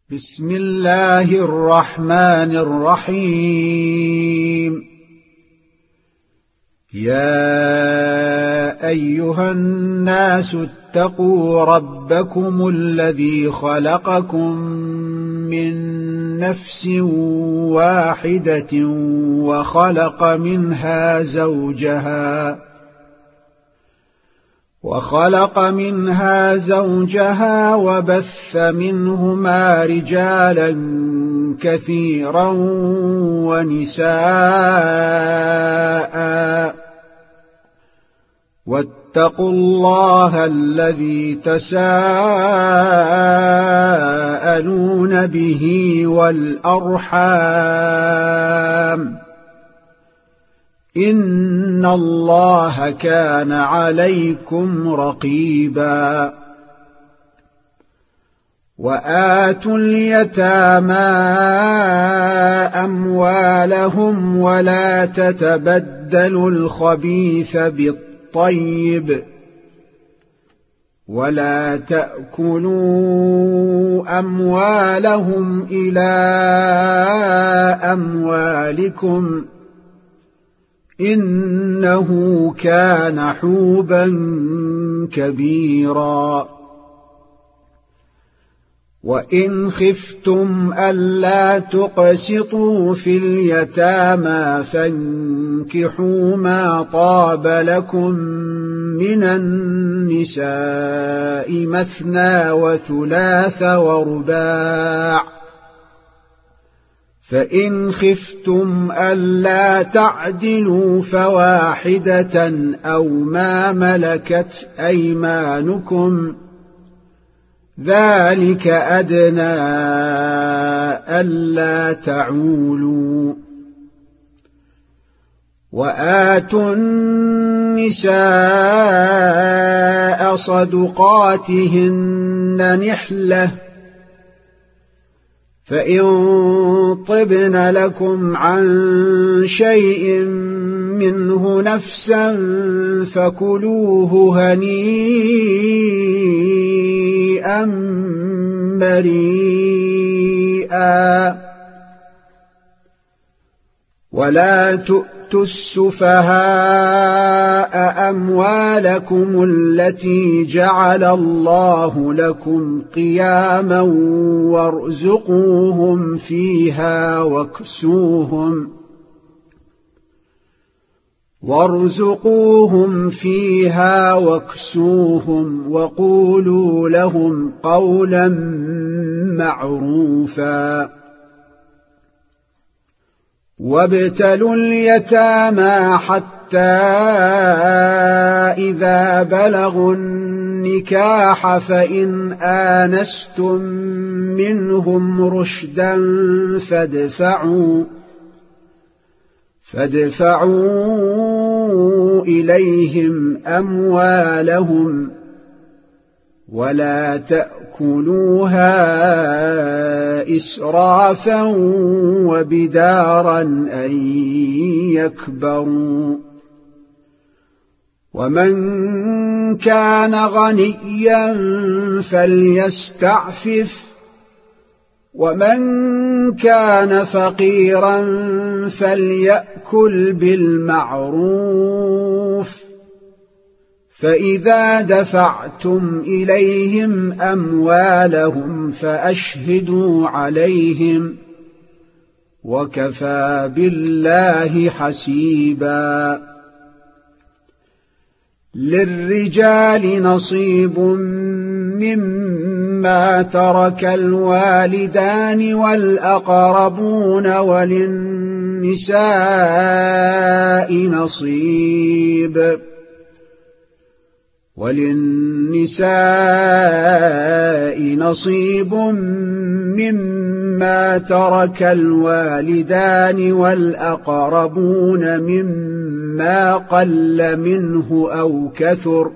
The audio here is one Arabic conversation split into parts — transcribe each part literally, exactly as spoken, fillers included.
بسم الله الرحمن الرحيم. يا أيها الناس اتقوا ربكم الذي خلقكم من نفس واحدة وخلق منها زوجها وخلق منها زوجها وبث منهما رجالا كثيرا ونساء، واتقوا الله الذي تساءلون به والأرحام، إن الله كان عليكم رقيبا. وآتوا اليتامى أموالهم ولا تتبدلوا الخبيث بالطيب ولا تأكلوا أموالهم إلى أموالكم إنه كان حوبا كبيرا. وإن خفتم ألا تقسطوا في اليتامى فانكحوا ما طاب لكم من النساء مثنى وثلاث ورباع، فإن خفتم ألا تعدلوا فواحدة أو ما ملكت أيمانكم، ذلك أدنى ألا تعولوا. وآتوا النساء صدقاتهن نحلة، فإن طبن لكم عن شيء منه نفسا فكلوه هنيئا مريئا. ولا تؤتوا السفهاء أموالكم التي جعل الله لكم قياما وارزقوهم فيها واكسوهم وارزقوهم فيها واكسوهم وقولوا لهم قولا معروفا. وابتلوا اليتامى حتى إذا بلغوا النكاح فإن آنستم منهم رشدا فادفعوا فادفعوا إليهم أموالهم ولا تأكلوها إسرافا وبدارا أن يكبروا. ومن كان غنيا فليستعفف، ومن كان فقيرا فليأكل بالمعروف. فإذا دفعتم إليهم أموالهم فأشهدوا عليهم، وكفى بالله حسيبا. للرجال نصيب مما ترك الوالدان والأقربون وللنساء نصيب وللنساء نصيب مما ترك الوالدان والأقربون مما قل منه أو كثر،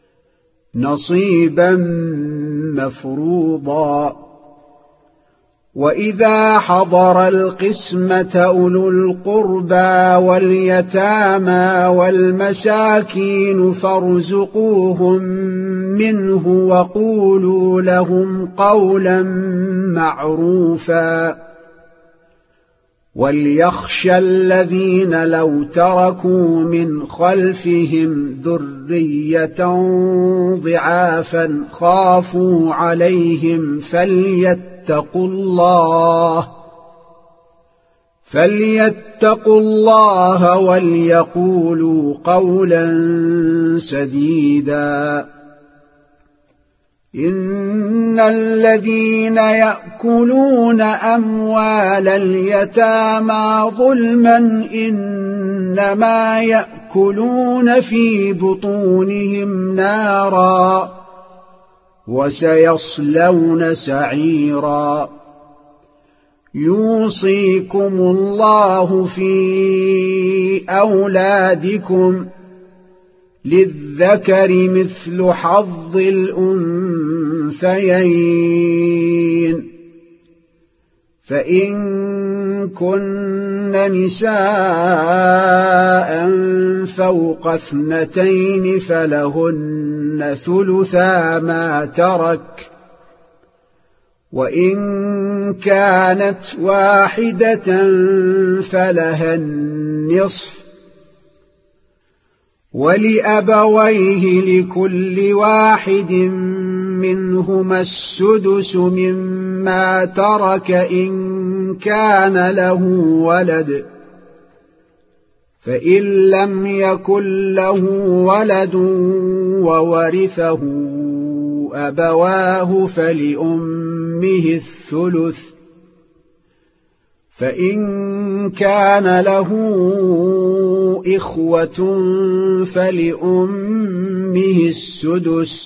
نصيبا مفروضا. وإذا حضر القسمة أولو القربى واليتامى والمساكين فارزقوهم منه وقولوا لهم قولا معروفا وليخشى الذين لو تركوا من خلفهم ذرية ضعافا خافوا عليهم فليتقوا الله فليتقوا الله وليقولوا قولا سديدا إن الذين يأكلون أموال اليتامى ظلما إنما يأكلون في بطونهم نارا وسيصلون سعيرا يوصيكم الله في أولادكم للذكر مثل حظ الأنثيين فإن كن نساء فوق اثنتين فلهن ثلثا ما ترك وإن كانت واحدة فلها النصف ولأبويه لكل واحد منهما السدس مما ترك إن كان له ولد فإن لم يكن له ولد وورثه أبواه فلأمه الثلث فإن كان له إخوة فلأمه السدس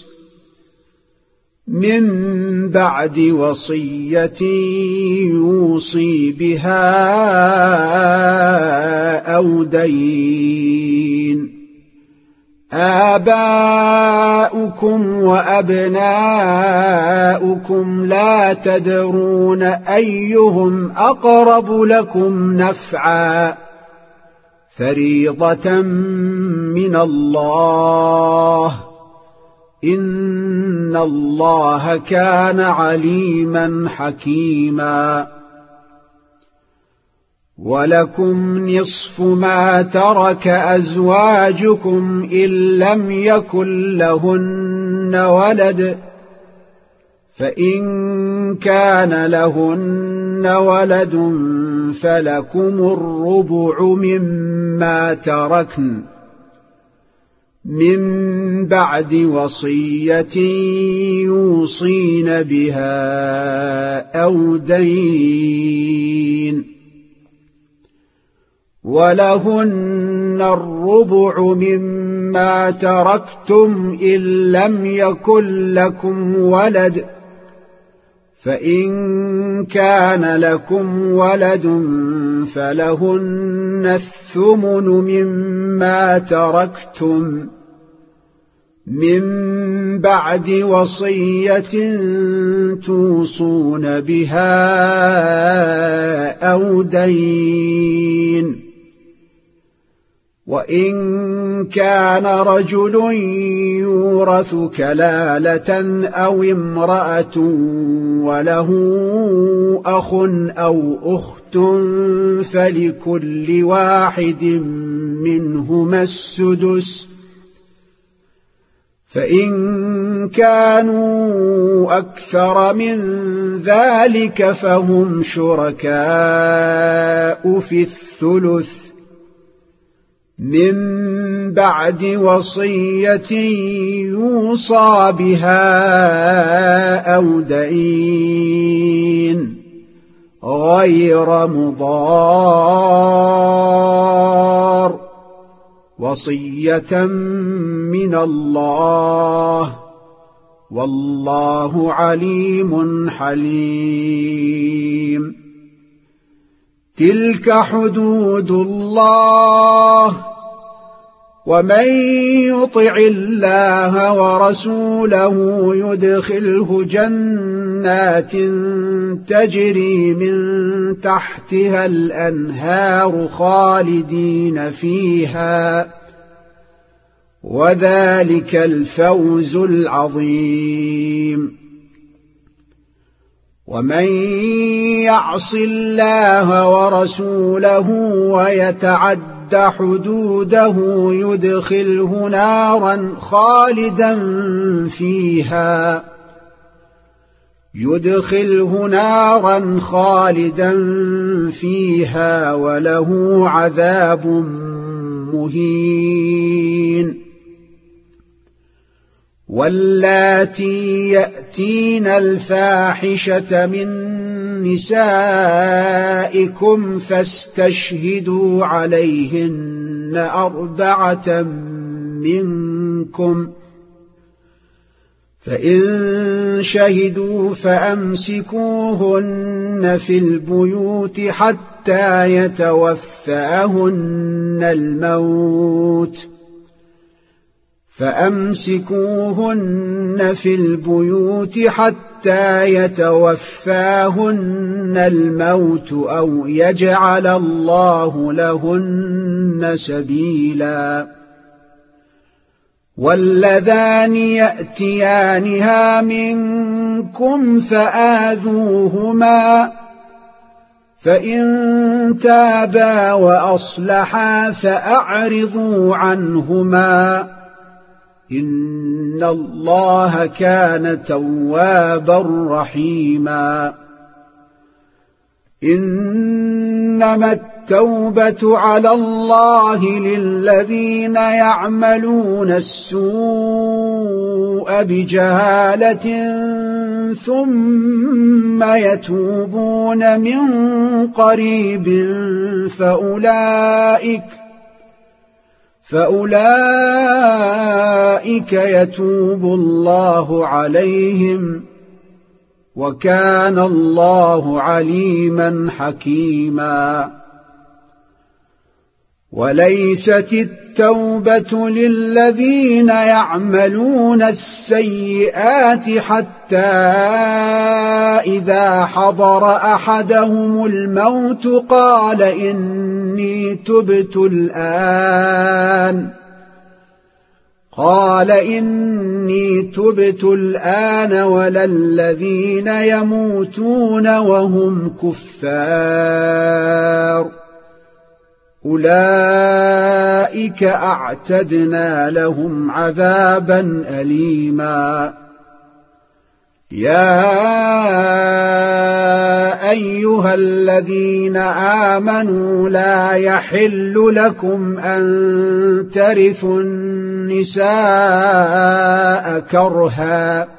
من بعد وصية يوصي بها أو دين آباؤكم وأبناؤكم لا تدرون أيهم أقرب لكم نفعا فريضة من الله إن الله كان عليما حكيما ولكم نصف ما ترك أزواجكم إن لم يكن لهن ولد فإن كان لهن ولد فلكم الربع مما تركن من بعد وصية يوصين بها أو دين ولهن الربع مما تركتم إن لم يكن لكم ولد فإن كان لكم ولد فلهن الثمن مما تركتم من بعد وصية توصون بها أو دين وإن كان رجل يورث كلالة أو امرأة وله أخ أو أخت فلكل واحد منهما السدس فإن كانوا أكثر من ذلك فهم شركاء في الثلث من بعد وصية يوصى بها أو دين غير مضار وصية من الله والله عليم حليم تلك حدود الله ومن يطع الله ورسوله يدخله جنات تجري من تحتها الأنهار خالدين فيها، وذلك الفوز العظيم. ومن يعص الله ورسوله ويتعد حدوده يدخله نارا خالدا فيها يدخله نارا خالدا فيها وله عذاب مهين. واللاتي يأتين الفاحشة من نسائكم فاستشهدوا عليهن أربعة منكم، فإن شهدوا فأمسكوهن في البيوت حتى يتوفاهن الموت فأمسكوهن في البيوت حتى يتوفاهن الموت أو يجعل الله لهن سبيلا. واللذان يأتيانها منكم فآذوهما، فإن تابا وأصلحا فأعرضوا عنهما، إن الله كان توابا رحيما. إنما التوبة على الله للذين يعملون السوء بجهالة ثم يتوبون من قريب فأولئك فأولئك يتوب الله عليهم، وكان الله عليما حكيما. وليست التوبة للذين يعملون السيئات حتى إذا حضر أحدهم الموت قال إني تبت الآن قال إني تبت الآن ولا الذين يموتون وهم كفار، أولئك أعتدنا لهم عذابا أليما. يا أيها الذين آمنوا لا يحل لكم أن ترثوا النساء كرها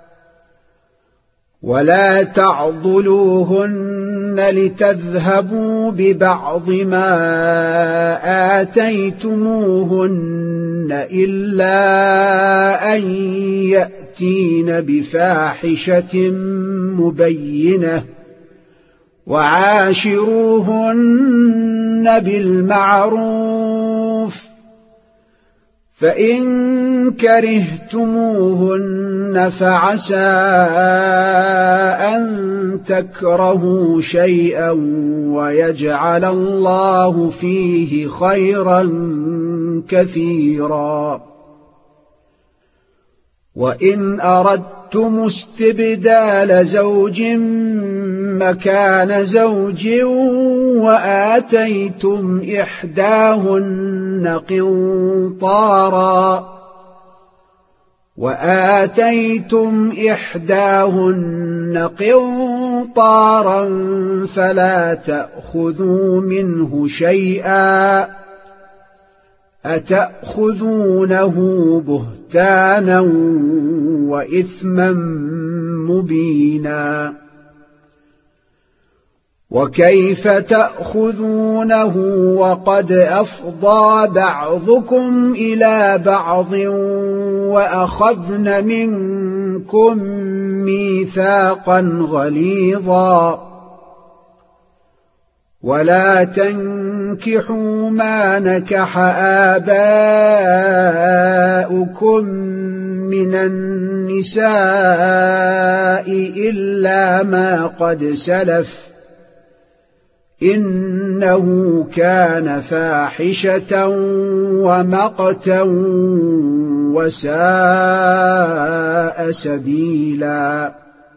ولا تعضلوهن لتذهبوا ببعض ما آتيتموهن إلا أن يأتين بفاحشة مبينة، وعاشروهن بالمعروف، فإن كرهتموهن فعسى أن تكرهوا شيئا ويجعل الله فيه خيرا كثيرا. وإن أردتم استبدال زوج مكان زوج وآتيتم إحداهن قنطارا وآتيتم إحداهن قنطارا فلا تأخذوا منه شيئا، أتأخذونه بهتانا وإثما مبينا. وكيف تأخذونه وقد أفضى بعضكم إلى بعض وأخذن منكم ميثاقا غليظا. ولا تنكحوا ما نكح آباؤكم من النساء إلا ما قد سلف إنه كان فاحشة ومقتا وساء سبيلا.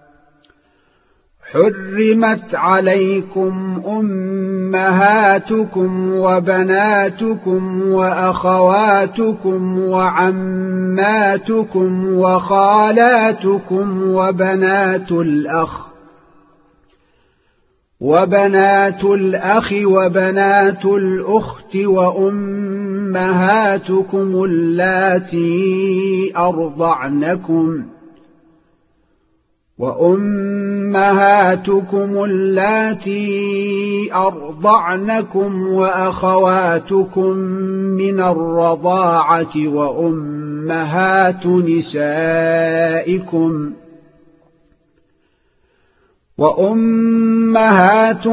حرمت عليكم أمهاتكم وبناتكم وأخواتكم وعماتكم وخالاتكم وبنات الأخ وبنات الأخ وبنات الأخت وأمهاتكم اللاتي أرضعنكم وأمهاتكم اللاتي أرضعنكم وأخواتكم من الرضاعة وأمهات نسائكم وأمهات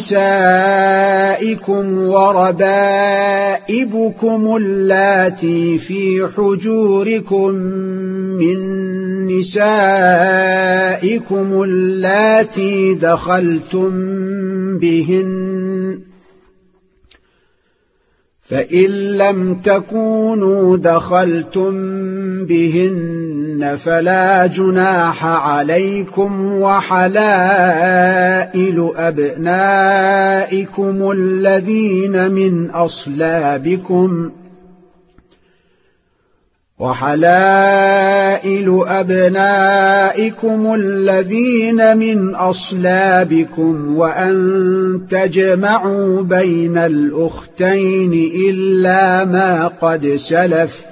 نسائكم وربائبكم اللاتي في حجوركم من نسائكم اللاتي دخلتم بهن فإن لم تكونوا دخلتم بهن فلا جناح عليكم وحلائل أبنائكم الذين من أصلابكم وحلائل أبنائكم الذين من أصلابكم وأن تجمعوا بين الأختين إلا ما قد سلف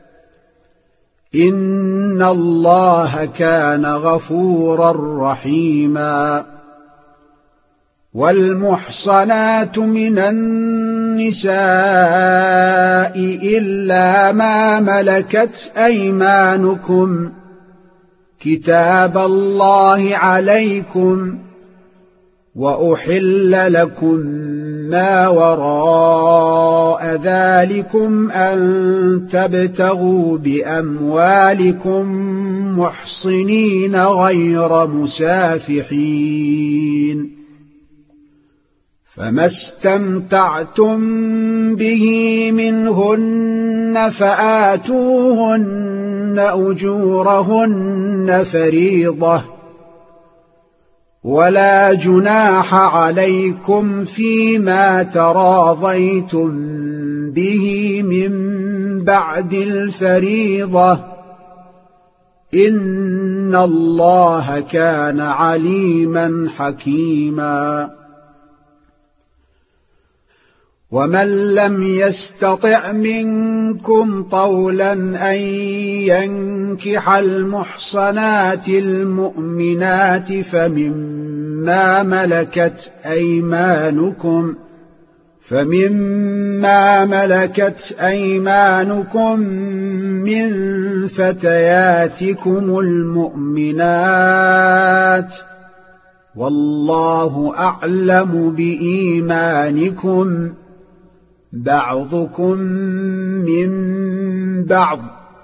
إن الله كان غفورا رحيما. والمحصنات من النساء إلا ما ملكت أيمانكم كتاب الله عليكم وأحل لكم ما وراء ذلكم أن تبتغوا بأموالكم محصنين غير مسافحين فما استمتعتم به منهن فآتوهن أجورهن فريضة ولا جناح عليكم فيما تراضيتم به من بعد الفريضة إن الله كان عليما حكيما. ومن لم يستطع منكم طولا أن ينكح المحصنات المؤمنات فمما ملكت أيمانكم فمما ملكت أيمانكم من فتياتكم المؤمنات والله أعلم بإيمانكم بعضكم من بعض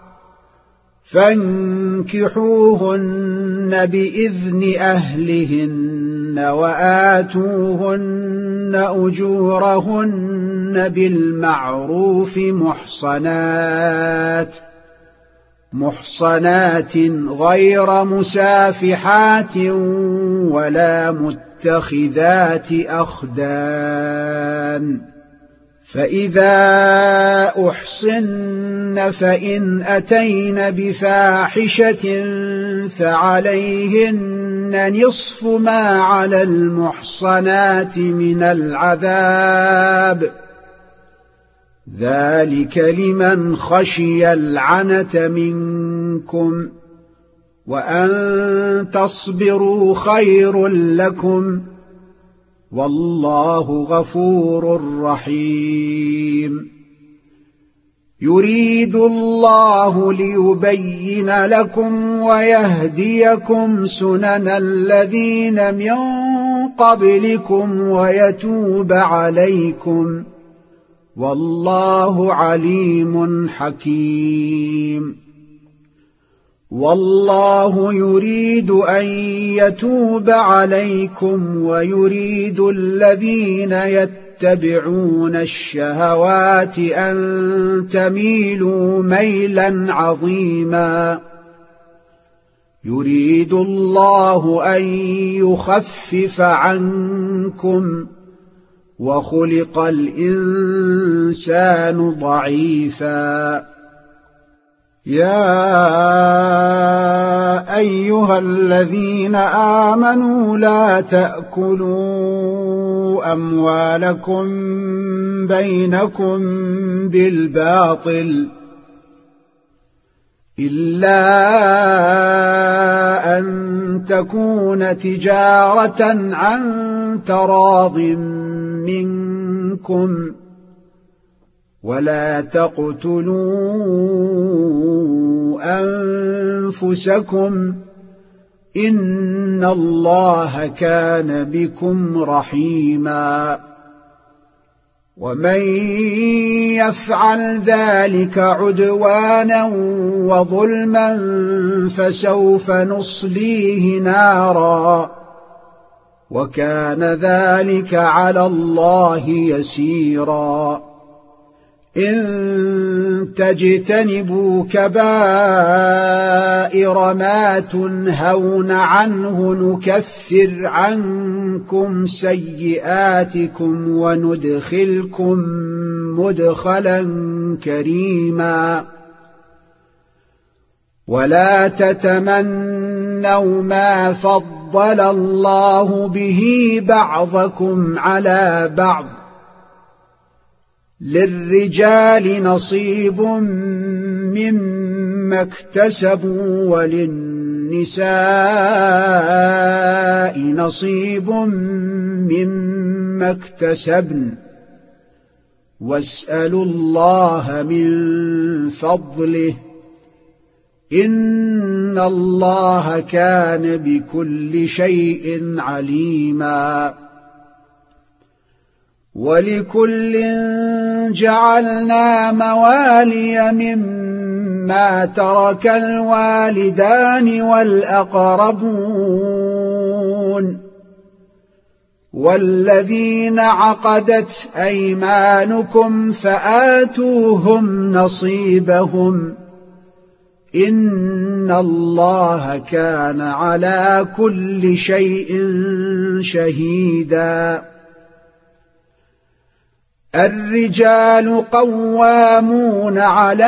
فانكحوهن بإذن أهلهن وآتوهن أجورهن بالمعروف محصنات محصنات غير مسافحات ولا متخذات أخدان فإذا أحصن فإن أتين بفاحشة فعليهن نصف ما على المحصنات من العذاب ذلك لمن خشي العنة منكم وأن تصبروا خير لكم والله غفور رحيم. يريد الله ليبين لكم ويهديكم سنن الذين من قبلكم ويتوب عليكم والله عليم حكيم والله يريد أن يتوب عليكم ويريد الذين يتبعون الشهوات أن تميلوا ميلا عظيما يريد الله أن يخفف عنكم وخلق الإنسان ضعيفا يا أيها الذين آمنوا لا تأكلوا أموالكم بينكم بالباطل إلا أن تكون تجارة عن تراض منكم ولا تقتلوا أنفسكم إن الله كان بكم رحيما ومن يفعل ذلك عدوانا وظلما فسوف نصليه نارا وكان ذلك على الله يسيرا إن تجتنبوا كبائر ما تنهون عنه نكفر عنكم سيئاتكم وندخلكم مدخلا كريما ولا تتمنوا ما فضل الله به بعضكم على بعض للرجال نصيب مما اكتسبوا وللنساء نصيب مما اكتسبن واسألوا الله من فضله إن الله كان بكل شيء عليما ولكل جعلنا موالي مما ترك الوالدان والأقربون والذين عقدت أيمانكم فآتوهم نصيبهم إن الله كان على كل شيء شهيدا الرجال قوامون على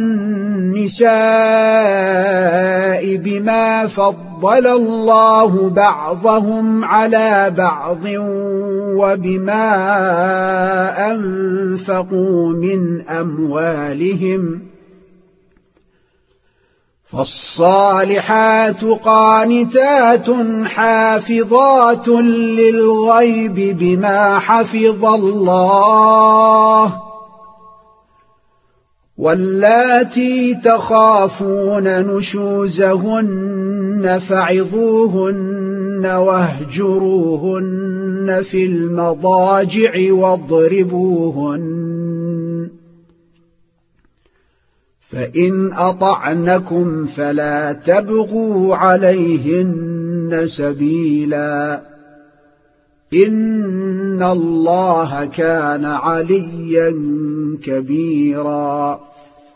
النساء بما فضل الله بعضهم على بعض وبما أنفقوا من أموالهم فالصالحات قانتات حافظات للغيب بما حفظ الله واللاتي تخافون نشوزهن فعظوهن واهجروهن في المضاجع واضربوهن فإن أطعنكم فلا تبغوا عليهن سبيلا إن الله كان عليا كبيرا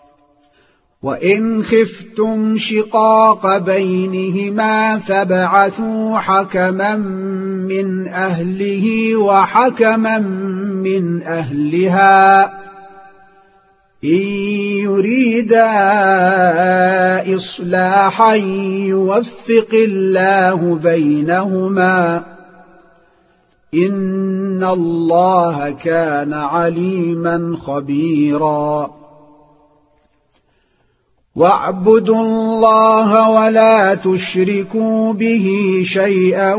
وإن خفتم شقاق بينهما فابعثوا حكما من أهله وحكما من أهلها إن يريدا إصلاحا يوفق الله بينهما إن الله كان عليما خبيرا واعبدوا الله ولا تشركوا به شيئا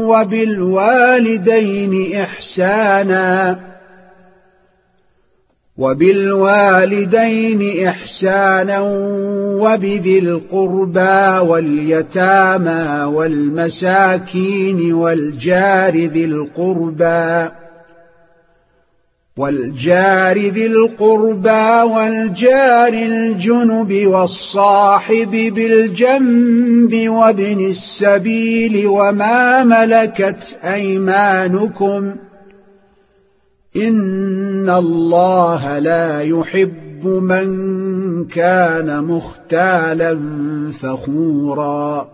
وبالوالدين إحسانا وبالوالدين إحسانا وبذي القربى واليتامى والمساكين والجار ذي القربى والجار ذي القربى والجار الجنب والصاحب بالجنب وابن السبيل وما ملكت أيمانكم إن الله لا يحب من كان مختالا فخورا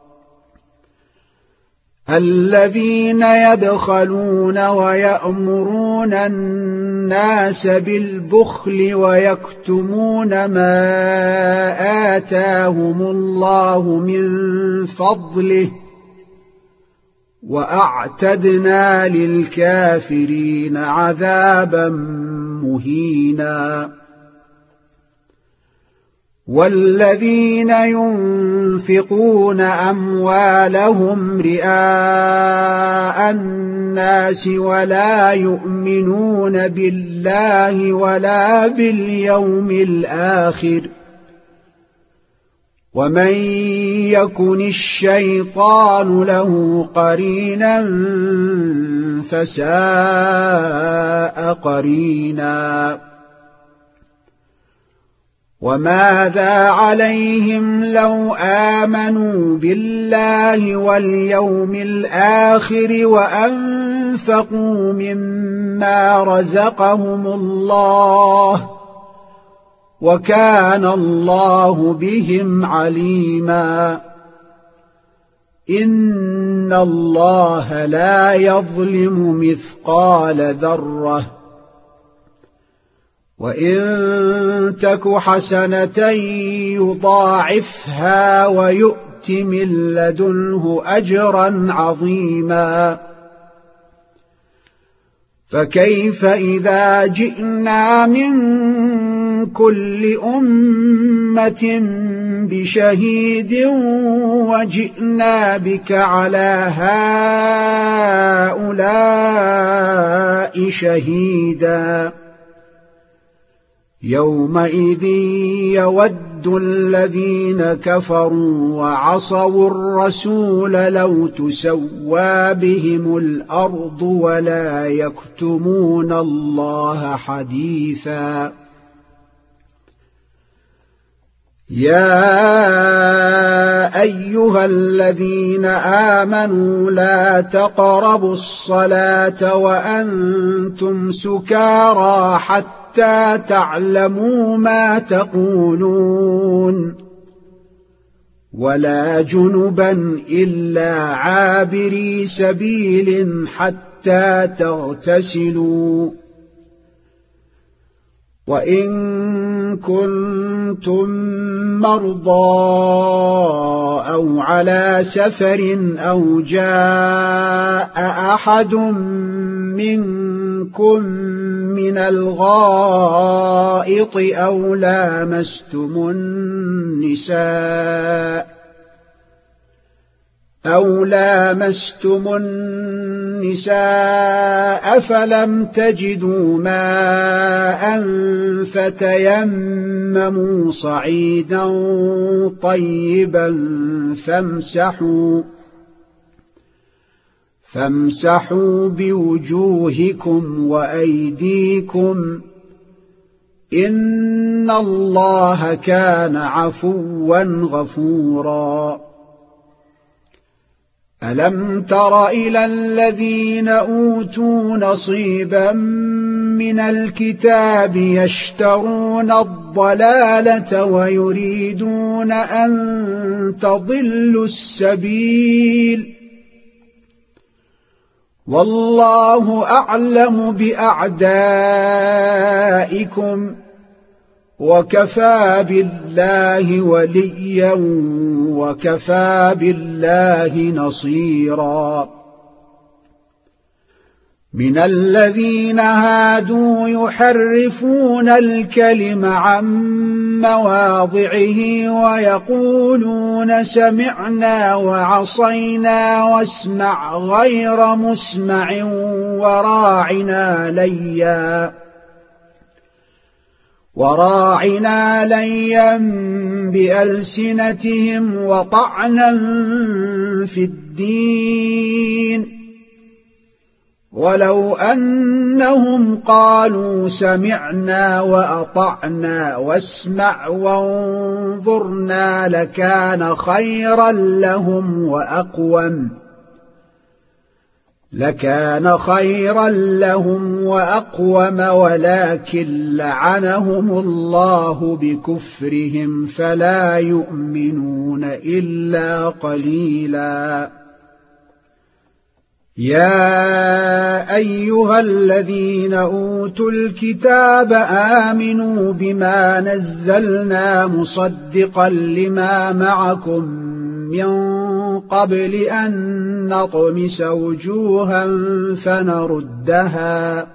الذين يبخلون ويأمرون الناس بالبخل ويكتمون ما آتاهم الله من فضله وأعتدنا للكافرين عذابا مهينا والذين ينفقون أموالهم رئاء الناس ولا يؤمنون بالله ولا باليوم الآخر ومن يكن الشيطان له قرينا فساء قرينا وماذا عليهم لو آمنوا بالله واليوم الآخر وأنفقوا مما رزقهم الله وكان الله بهم عليما إن الله لا يظلم مثقال ذرة وإن تك حسنة يضاعفها ويؤت من لدنه أجرا عظيما فكيف إذا جئنا من كل أمة بشهيد وجئنا بك على هؤلاء شهيدا يومئذ يود الذين كفروا وعصوا الرسول لو تسوى بهم الأرض ولا يكتمون الله حديثا يا أيها الذين آمنوا لا تقربوا الصلاة وأنتم سكارى حتى تعلموا ما تقولون ولا جنبا إلا عابري سبيل حتى تغتسلوا وإن كنتم مرضى أو على سفر أو جاء أحد منكم من الغائط أو لامستم النساء أو لامستم النساء فلم تجدوا ماء فتيمموا صعيدا طيبا فامسحوا فامسحوا بوجوهكم وأيديكم إن الله كان عفوا غفورا ألم تر إلى الذين أوتوا نصيبا من الكتاب يشترون الضلالة ويريدون أن تضلوا السبيل والله أعلم بأعدائكم وكفى بالله وليا وكفى بالله نصيرا من الذين هادوا يحرفون الكلم عن مواضعه ويقولون سمعنا وعصينا واسمع غير مسمع وراعنا ليا وراعنا ليا بألسنتهم وطعنا في الدين ولو أنهم قالوا سمعنا وأطعنا واسمع وانظرنا لكان خيرا لهم وأقوم لكان خيرا لهم وأقوم ولكن لعنهم الله بكفرهم فلا يؤمنون إلا قليلا. يا أيها الذين أوتوا الكتاب آمنوا بما نزلنا مصدقا لما معكم من قبل أن نطمس وجوها فنردها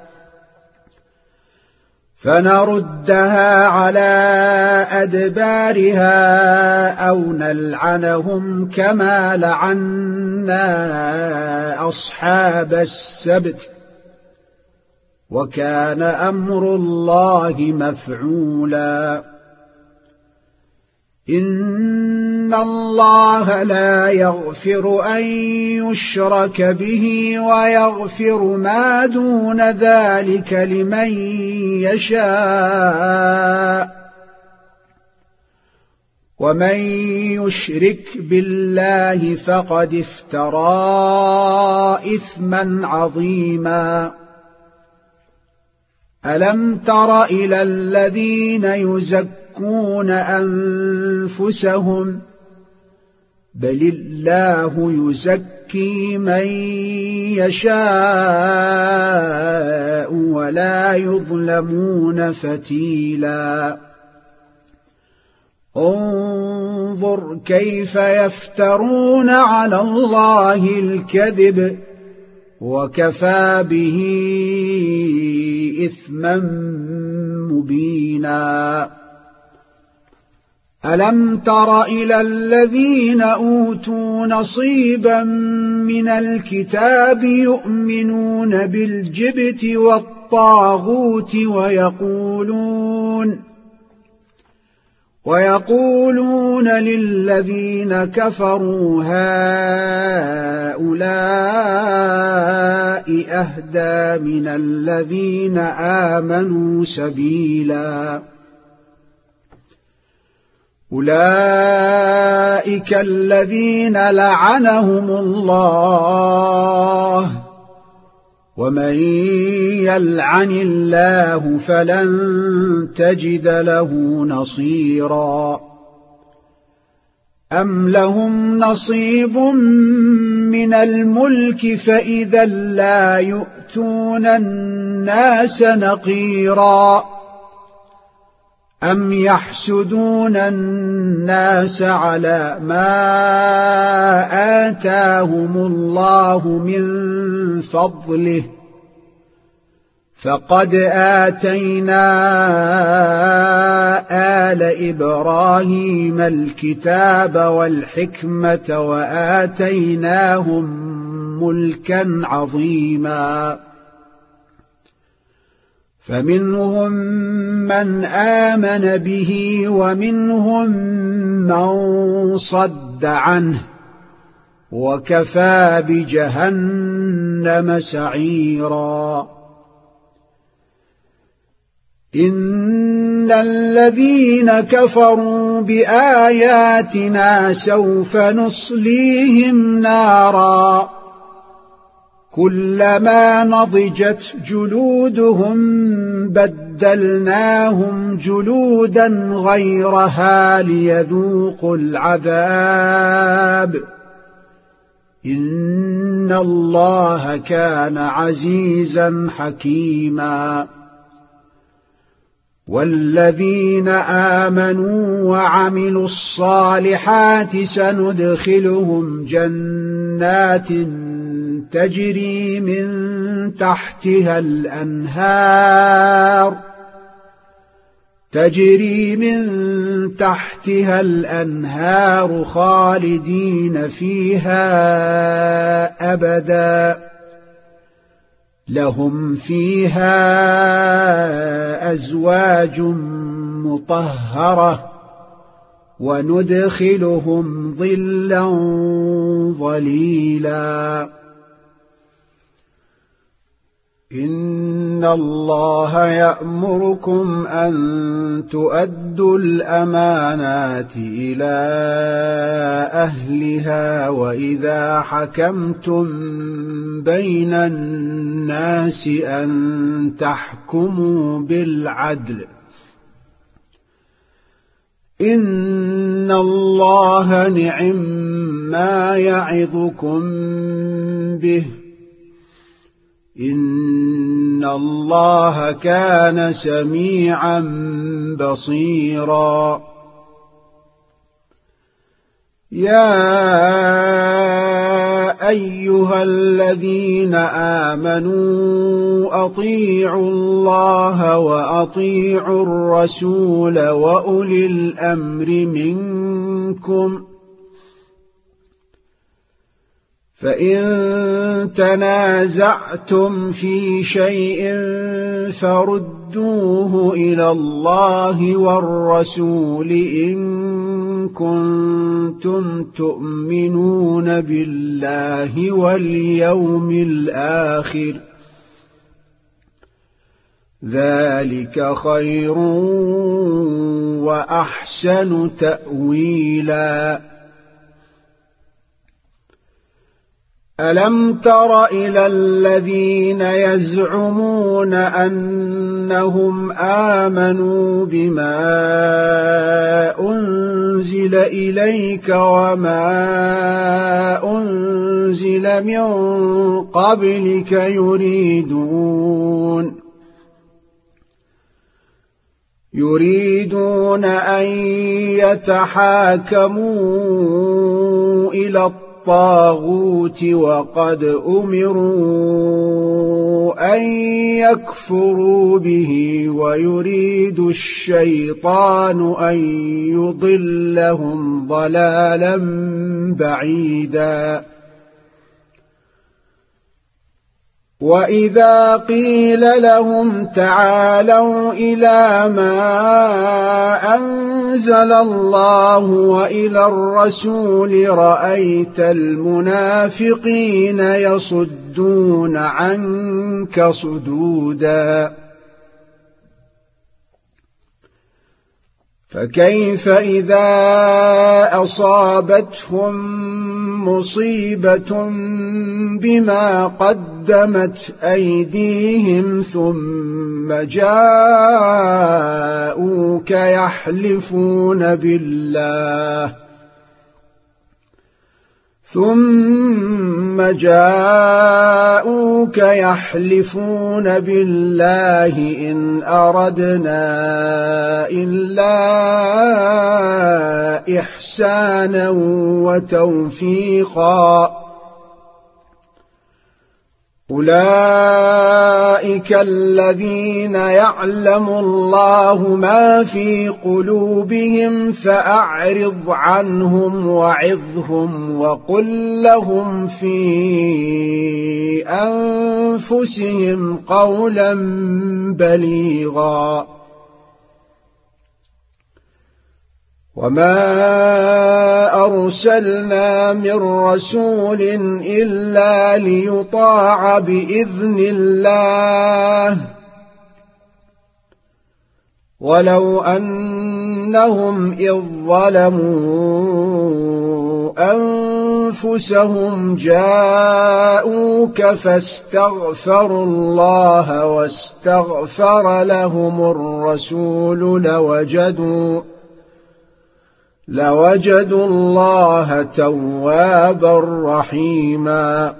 فنردها على أدبارها أو نلعنهم كما لعنا أصحاب السبت وكان أمر الله مفعولا. إن الله لا يغفر أن يشرك به ويغفر ما دون ذلك لمن يشاء ومن يشرك بالله فقد افترى إثما عظيما. ألم تر إلى الذين يزكون أنفسهم بل الله يزكي من يشاء ولا يظلمون فتيلا. انظر كيف يفترون على الله الكذب وكفى به إثما مبينا. ألم تر إلى الذين أوتوا نصيبا من الكتاب يؤمنون بالجبت والطاغوت ويقولون ويقولون للذين كفروا هؤلاء أهدى من الذين آمنوا سبيلا. أولئك الذين لعنهم الله ومن يلعن الله فلن تجد له نصيرا. أم لهم نصيب من الملك فإذا لا يؤتون الناس نقيرا. أم يحسدون الناس على ما آتاهم الله من فضله فقد آتينا آل إبراهيم الكتاب والحكمة وآتيناهم ملكا عظيما. فمنهم من آمن به ومنهم من صد عنه وكفى بجهنم سعيرا. إن الذين كفروا بآياتنا سوف نصليهم نارا كلما نضجت جلودهم بدلناهم جلودا غيرها ليذوقوا العذاب إن الله كان عزيزا حكيما. والذين آمنوا وعملوا الصالحات سندخلهم جنات تجري من تحتها الأنهار تجري من تحتها الأنهار خالدين فيها أبدا لهم فيها أزواج مطهرة وندخلهم ظلا ظليلا إن الله يأمركم أن تؤدوا الأمانات إلى أهلها وإذا حكمتم بين الناس أن تحكموا بالعدل إن الله نعم ما يعظكم به إن الله كان سميعا بصيرا يا أيها الذين آمنوا أطيعوا الله وأطيعوا الرسول وأولي الأمر منكم فإن تنازعتم في شيء فردوه إلى الله والرسول إن كنتم تؤمنون بالله واليوم الآخر ذلك خير وأحسن تأويلا ألم تر إلى الذين يزعمون أنهم آمنوا بما أنزل إليك وما أنزل من قبلك يريدون يريدون أن يتحاكموا إلى الطاغوت وقد أمروا أن يكفروا به ويريد الشيطان أن يضلهم ضلالا بعيدا وإذا قيل لهم تعالوا إلى ما أنزل الله وإلى الرسول رأيت المنافقين يصدون عنك صدودا فكيف إذا أصابتهم مصيبة بما قدمت أيديهم ثم جاءوك يحلفون بالله ثم جاءوك يحلفون بالله إن أردنا إلا إحسانا وتوفيقا أولئك الذين يعلم الله ما في قلوبهم فأعرض عنهم وعظهم وقل لهم في أنفسهم قولا بليغا وما أرسلنا من رسول إلا ليطاع بإذن الله ولو أنهم إذ ظلموا أنفسهم جاءوك فاستغفروا الله واستغفر لهم الرسول لوجدوا لوجدوا الله توابا رحيما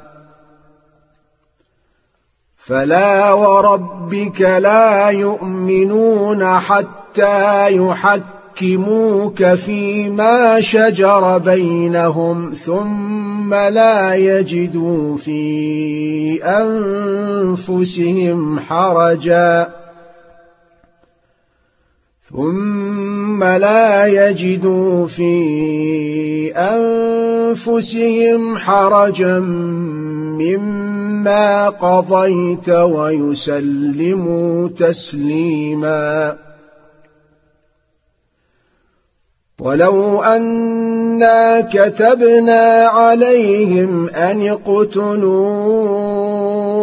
فلا وربك لا يؤمنون حتى يحكموك فيما شجر بينهم ثم لا يجدوا في أنفسهم حرجا ثم لا يجدوا في أنفسهم حرجا ما قضيت ويسلموا تسليما. ولو أنا كتبنا عليهم أن اقتلوا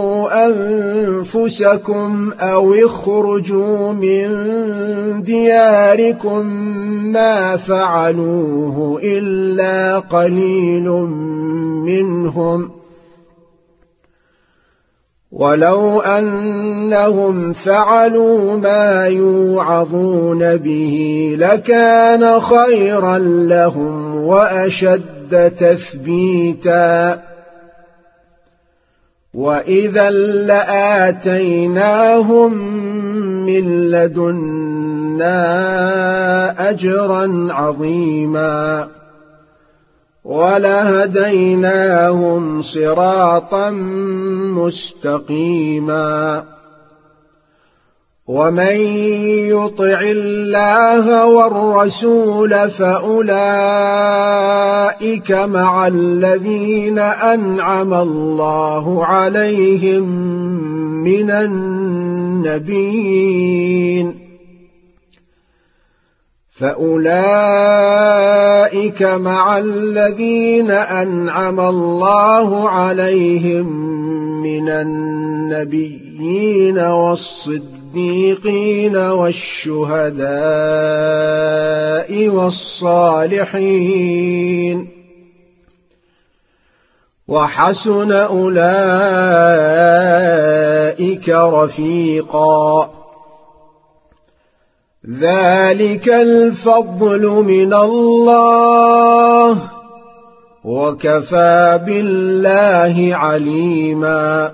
أنفسكم أو اخرجوا من دياركم ما فعلوه إلا قليل منهم، ولو أنهم فعلوا ما يوعظون به لكان خيرا لهم وأشد تثبيتا، وإذا لآتيناهم من لدنا أجرا عظيما ولهديناهم صراطا مستقيما. ومن يطع الله والرسول فأولئك مع الذين أنعم الله عليهم من النبيين فأولئك مع الذين أنعم الله عليهم من النبيين والصديقين والشهداء والصالحين، وحسن أولئك رفيقا. ذلك الفضل من الله وكفى بالله عليما.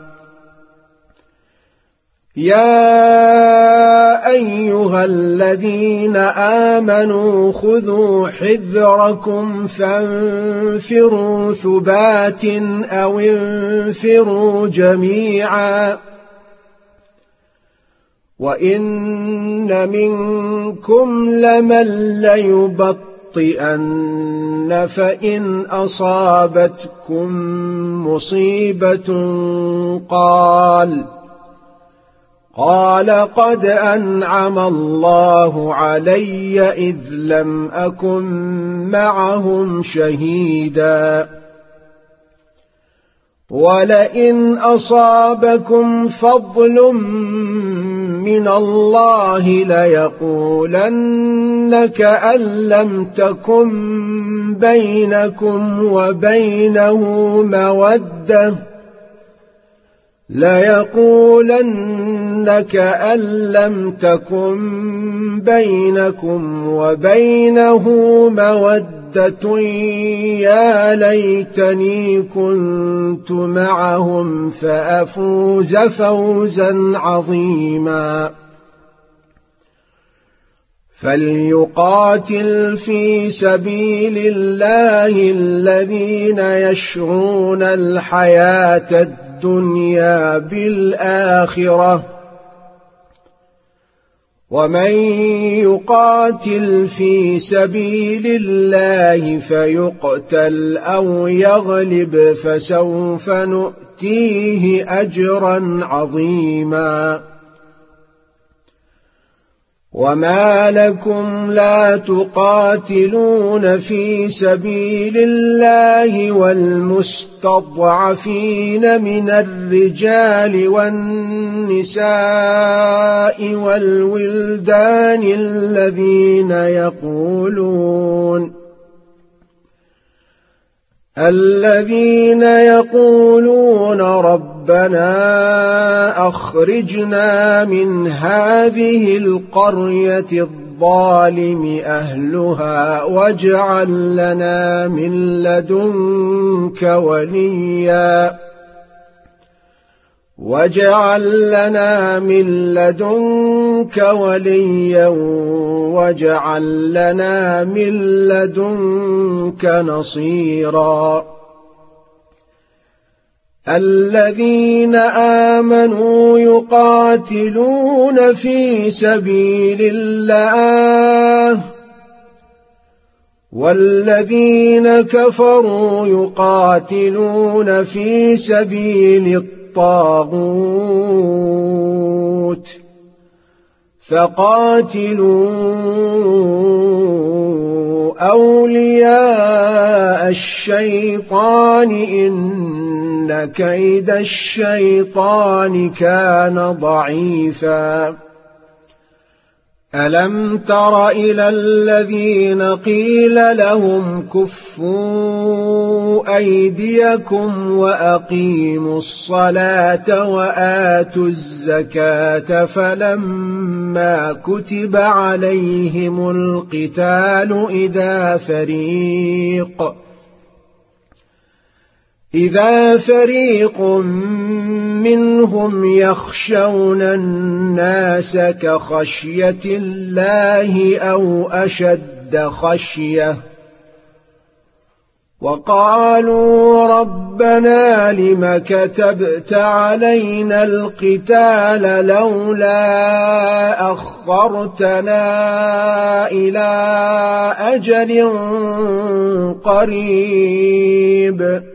يا أيها الذين آمنوا خذوا حذركم فانفروا ثبات أو انفروا جميعا، وإن منكم لمن ليبطئن فإن أصابتكم مصيبة قال قال قد أنعم الله علي إذ لم أكن معهم شهيدا. ولئن أصابكم فضل من الله ليقولن كأن لم تكن بينكم وبينه مودة ليقولن كأن لم تكن بينكم وبينه مودة يا ليتني كنت معهم فأفوز فوزا عظيما. فليقاتل في سبيل الله الذين يشرون الحياة الدنيا بالآخرة، ومن يقاتل في سبيل الله فيقتل أو يغلب فسوف نؤتيه أجرا عظيما. وما لكم لا تقاتلون في سبيل الله والمستضعفين من الرجال والنساء والولدان الذين يقولون الذين يقولون ربنا أخرجنا من هذه القرية الظالم أهلها واجعل لنا من لدنك وليا واجعل لنا من لدنك وليا واجعل لنا من لدنك نصيرا. الذين آمنوا يقاتلون في سبيل الله والذين كفروا يقاتلون في سبيل الطاغوت الطاغوت فقاتلوا أولياء الشيطان إن كيد الشيطان كان ضعيفا ألم تر إلى الذين قيل لهم كفوا أيديكم وأقيموا الصلاة وآتوا الزكاة فلما كتب عليهم القتال إذا فريق إذا فريق منهم يخشون الناس كخشية الله أو أشد خشية وقالوا ربنا لم كتبت علينا القتال لولا أخرتنا إلى أجل قريب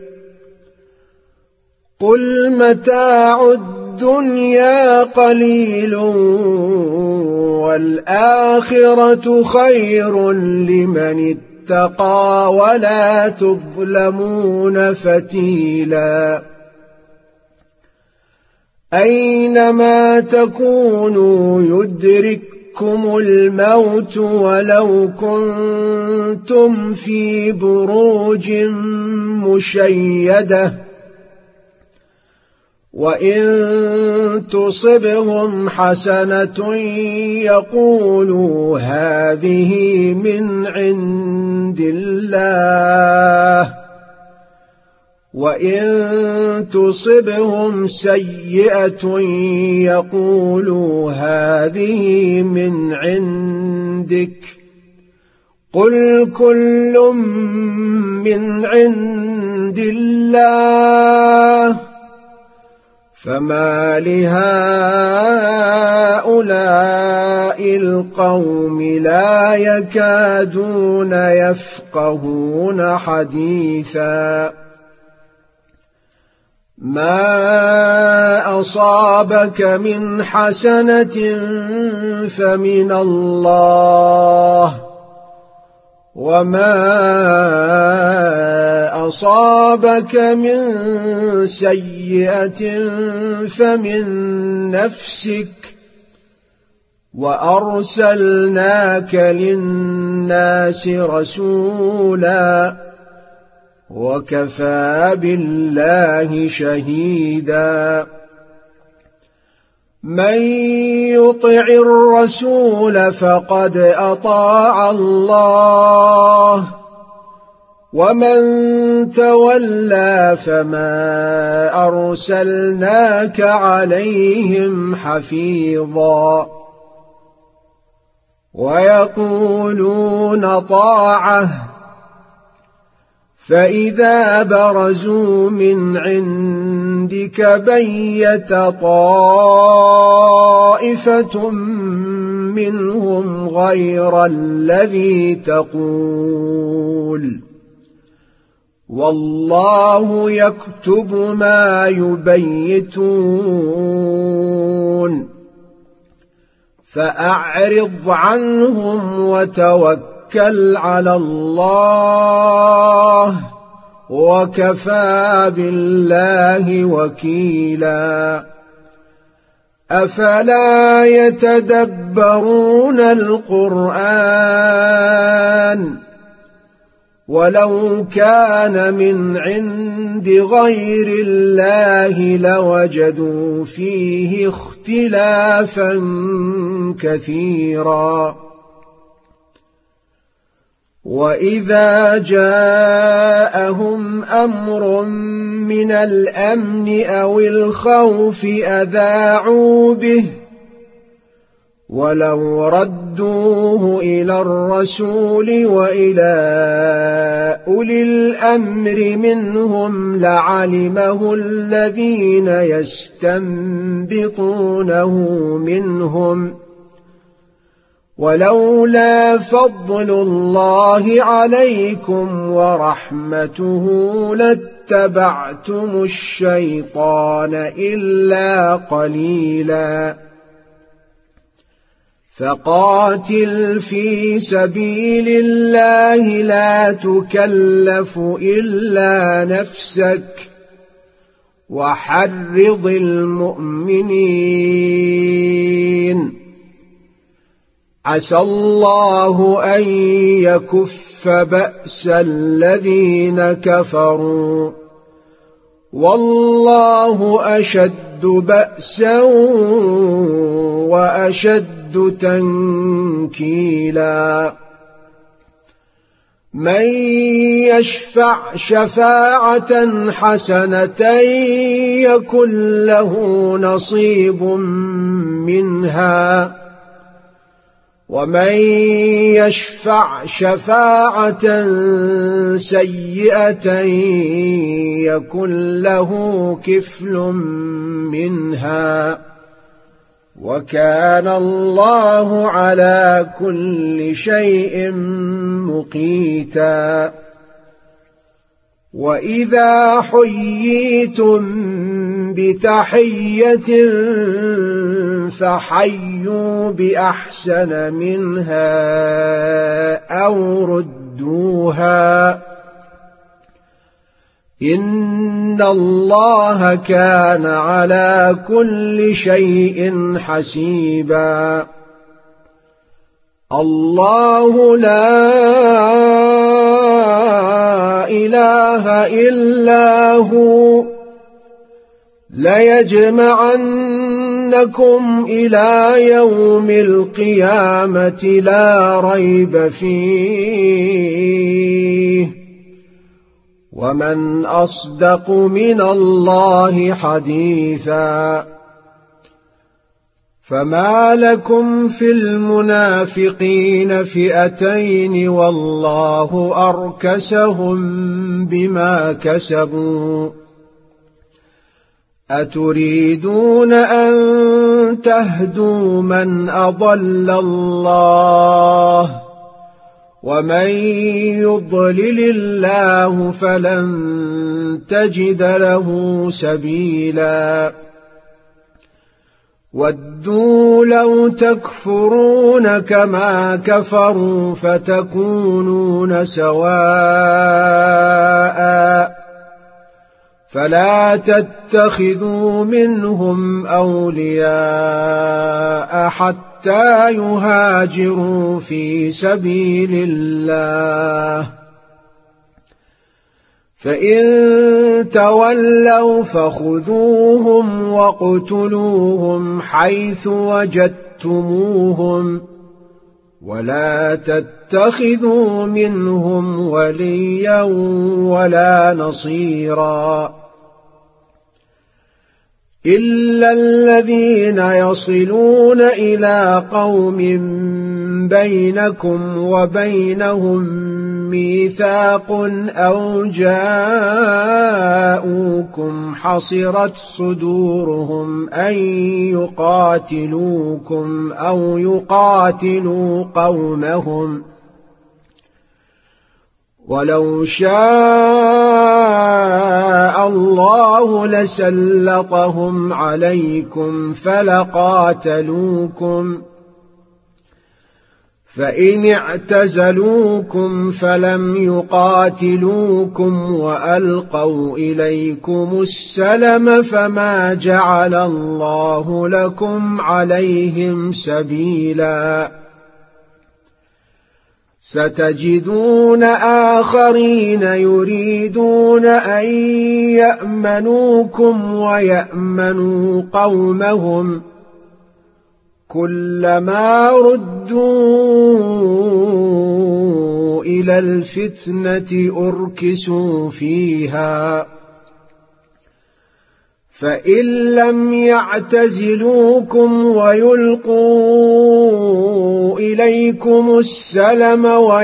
قل متاع الدنيا قليل والآخرة خير لمن اتقى ولا تظلمون فتيلا أينما تكونوا يدرككم الموت ولو كنتم في بروج مشيدة وإن تصبهم حسنة يقولوا هذه من عند الله وإن تصبهم سيئة يقولوا هذه من عندك قل كل من عند الله فما لهؤلاء القوم لا يكادون يفقهون حديثا ما أصابك من حسنة فمن الله وما أصابك من سيئة فمن نفسك وأرسلناك للناس رسولا وكفى بالله شهيدا من يطع الرسول فقد أطاع الله ومن تولى فما أرسلناك عليهم حفيظا ويقولون طاعة فإذا برزوا من عندك بيت طائفة منهم غير الذي تقول والله يكتب ما يبيتون فأعرض عنهم وتوكل على الله وكفى بالله وكيلا أفلا يتدبرون القرآن ولو كان من عند غير الله لوجدوا فيه اختلافا كثيرا وإذا جاءهم أمر من الأمن أو الخوف أذاعوا به ولو ردوه إلى الرسول وإلى أولي الأمر منهم لعلمه الذين يستنبطونه منهم ولولا فضل الله عليكم ورحمته اتبعتم الشيطان إلا قليلا فقاتل في سبيل الله لا تكلف إلا نفسك وحرض المؤمنين عسى الله أن يكف بأس الذين كفروا والله أشد بأسا وأشد تنكيلا من يشفع شفاعة حسنة يكن له نصيب منها ومن يشفع شفاعة سيئة يكن له كفل منها وكان الله على كل شيء مقيتا وإذا حييتم بتحية فحيوا بأحسن منها أو ردوها إن الله كان على كل شيء حسيبا الله لا إله إلا هو ليجمعنكم إلى يوم القيامة لا ريب فيه ومن أصدق من الله حديثا فما لكم في المنافقين فئتين والله أركسهم بما كسبوا أتريدون أن تهدوا من أضل الله ومن يضلل الله فلن تجد له سبيلا ودوا لو تكفرون كما كفروا فتكونون سواء فلا تتخذوا منهم أولياء حتى يهاجروا في سبيل الله فإن تولوا فخذوهم واقتلوهم حيث وجدتموهم ولا تتخذوا منهم وليا ولا نصيرا إلا الذين يصلون إلى قوم بينكم وبينهم ميثاق أو جاءوكم حصرت صدورهم أن يقاتلوكم أو يقاتلوا قومهم ولو شاء الله لسلطهم عليكم فلقاتلوكم فإن اعتزلوكم فلم يقاتلوكم وألقوا إليكم السلم فما جعل الله لكم عليهم سبيلا ستجدون آخرين يريدون أن يأمنوكم ويأمنوا قومهم كلما ردوا إلى الفتنة أركسوا فيها فإن لم يعتزلوكم ويلقوا إليكم السلم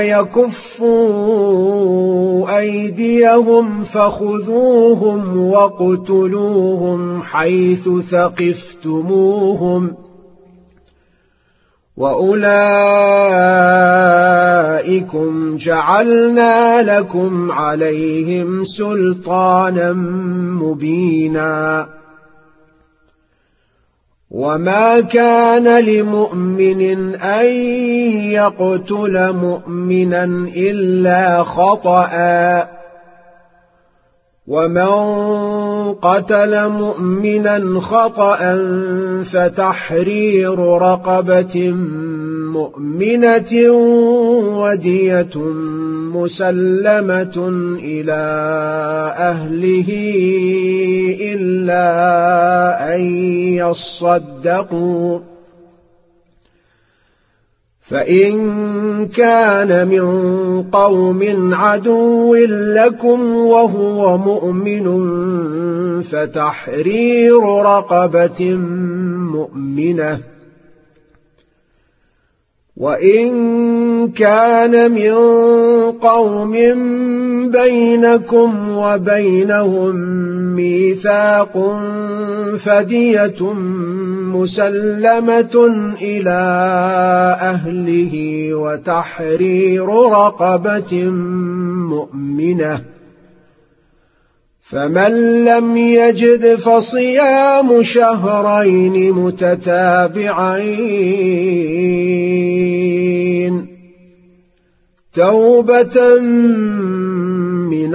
ويكفوا أيديهم فخذوهم واقتلوهم حيث ثقفتموهم وأولئكم جعلنا لكم عليهم سلطانا مبينا وما كان لمؤمن أن يقتل مؤمنا إلا خطأ ومن قتل مؤمنا خطأ فتحرير رقبة مؤمنة ودية مسلمة إلى أهله إلا أن يصدقوا فإن كان من قوم عدو لكم وهو مؤمن فتحرير رقبة مؤمنة وإن كان من قوم بينكم وبينهم ميثاق فدية مسلمة إلى أهله وتحرير رقبة مؤمنة فمن لم يجد فصيام شهرين متتابعين توبة من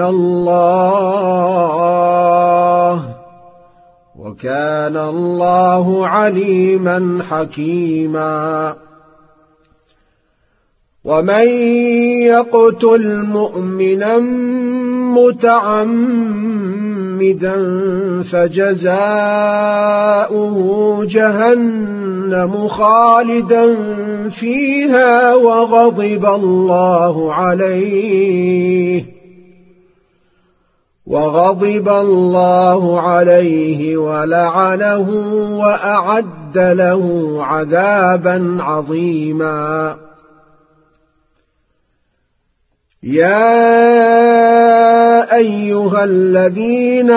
الله وكان الله عليما حكيما ومن يقتل مؤمنا متعمدا فجزاؤه جهنم خالدا فيها وغضب الله عليه وغضب الله عليه ولعنه وأعد له عذابا عظيما يا أيها الذين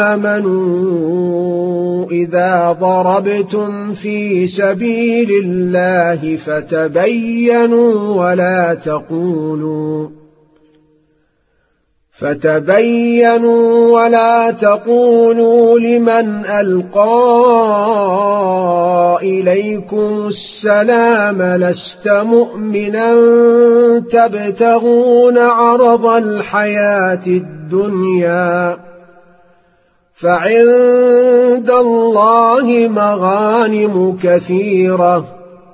آمنوا إذا ضربتم في سبيل الله فتبينوا ولا تقولوا فتبينوا ولا تقولوا لمن ألقى إليكم السلام لست مؤمنا تبتغون عرض الحياة الدنيا فعند الله مغانم كثيرة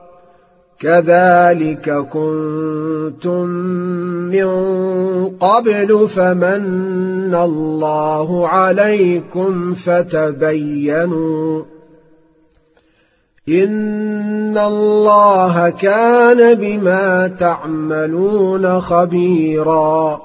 كذلك كنتم من قبل فمن الله عليكم فتبينوا إن الله كان بما تعملون خبيرا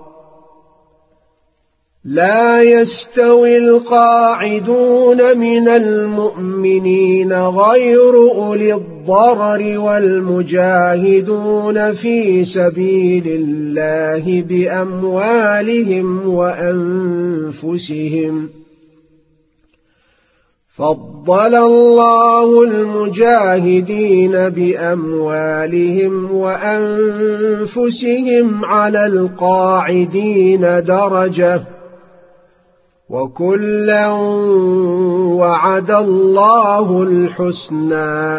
لا يستوي القاعدون من المؤمنين غير أولي الضرر والمجاهدون في سبيل الله بأموالهم وأنفسهم فضل الله المجاهدين بأموالهم وأنفسهم على القاعدين درجة وكلا وعد الله الحسنى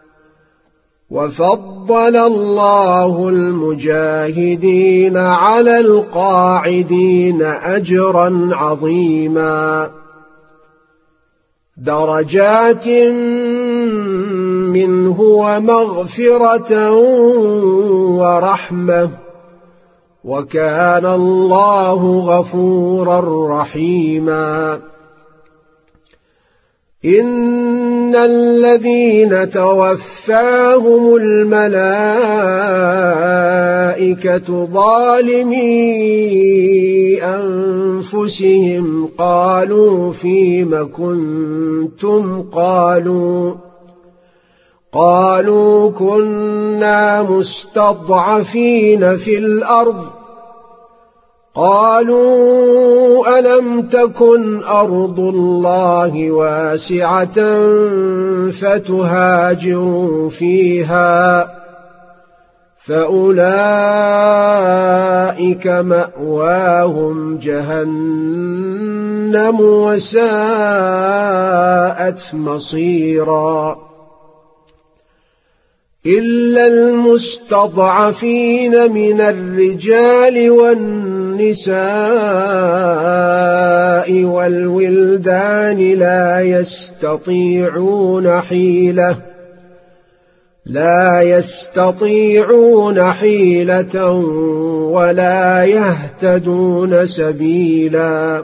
وفضل الله المجاهدين على القاعدين أجرا عظيما درجات منه ومغفرة ورحمة وكان الله غفورا رحيما إن الذين توفاهم الملائكة ظالمي أنفسهم قالوا فيم كنتم قالوا قالوا كنا مستضعفين في الأرض قالوا ألم تكن أرض الله واسعة فتهاجروا فيها فأولئك مأواهم جهنم وساءت مصيرا إلا المستضعفين من الرجال والنساء والولدان لا يستطيعون حيلة لا يستطيعون حيلة ولا يهتدون سبيلا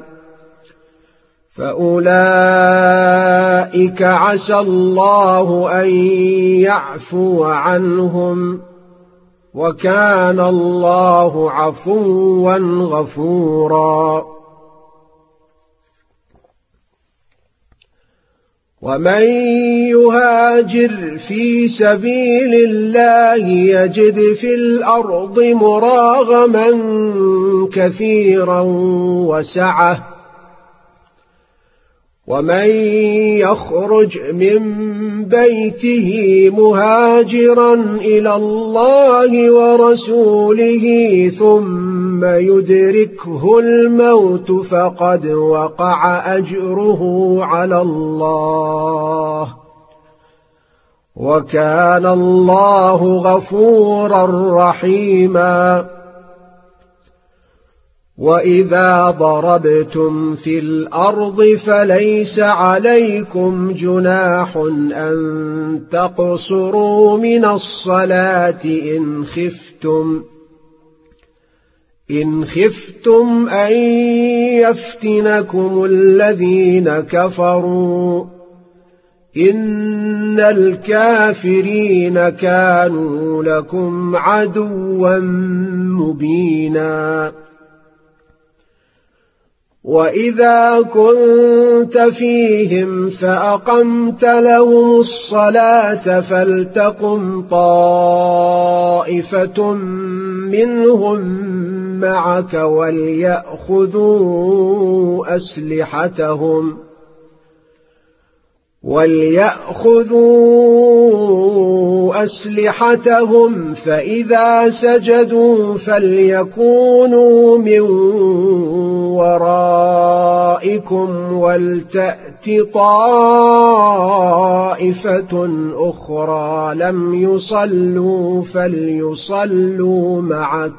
فأولئك عسى الله أن يعفو عنهم وكان الله عفوا غفورا ومن يهاجر في سبيل الله يجد في الأرض مراغما كثيرا وسعة ومن يخرج من بيته مهاجرا إلى الله ورسوله ثم يدركه الموت فقد وقع أجره على الله وكان الله غفورا رحيما وإذا ضربتم في الأرض فليس عليكم جناح أن تقصروا من الصلاة إن خفتم إن خفتم أن يفتنكم الذين كفروا إن الكافرين كانوا لكم عدوا مبينا وإذا كنت فيهم فأقمت لهم الصلاة فلتقم طائفة منهم معك وليأخذوا أسلحتهم وليأخذوا أسلحتهم فإذا سجدوا فليكونوا من ورائكم ولتأت طائفة أخرى لم يصلوا فليصلوا معك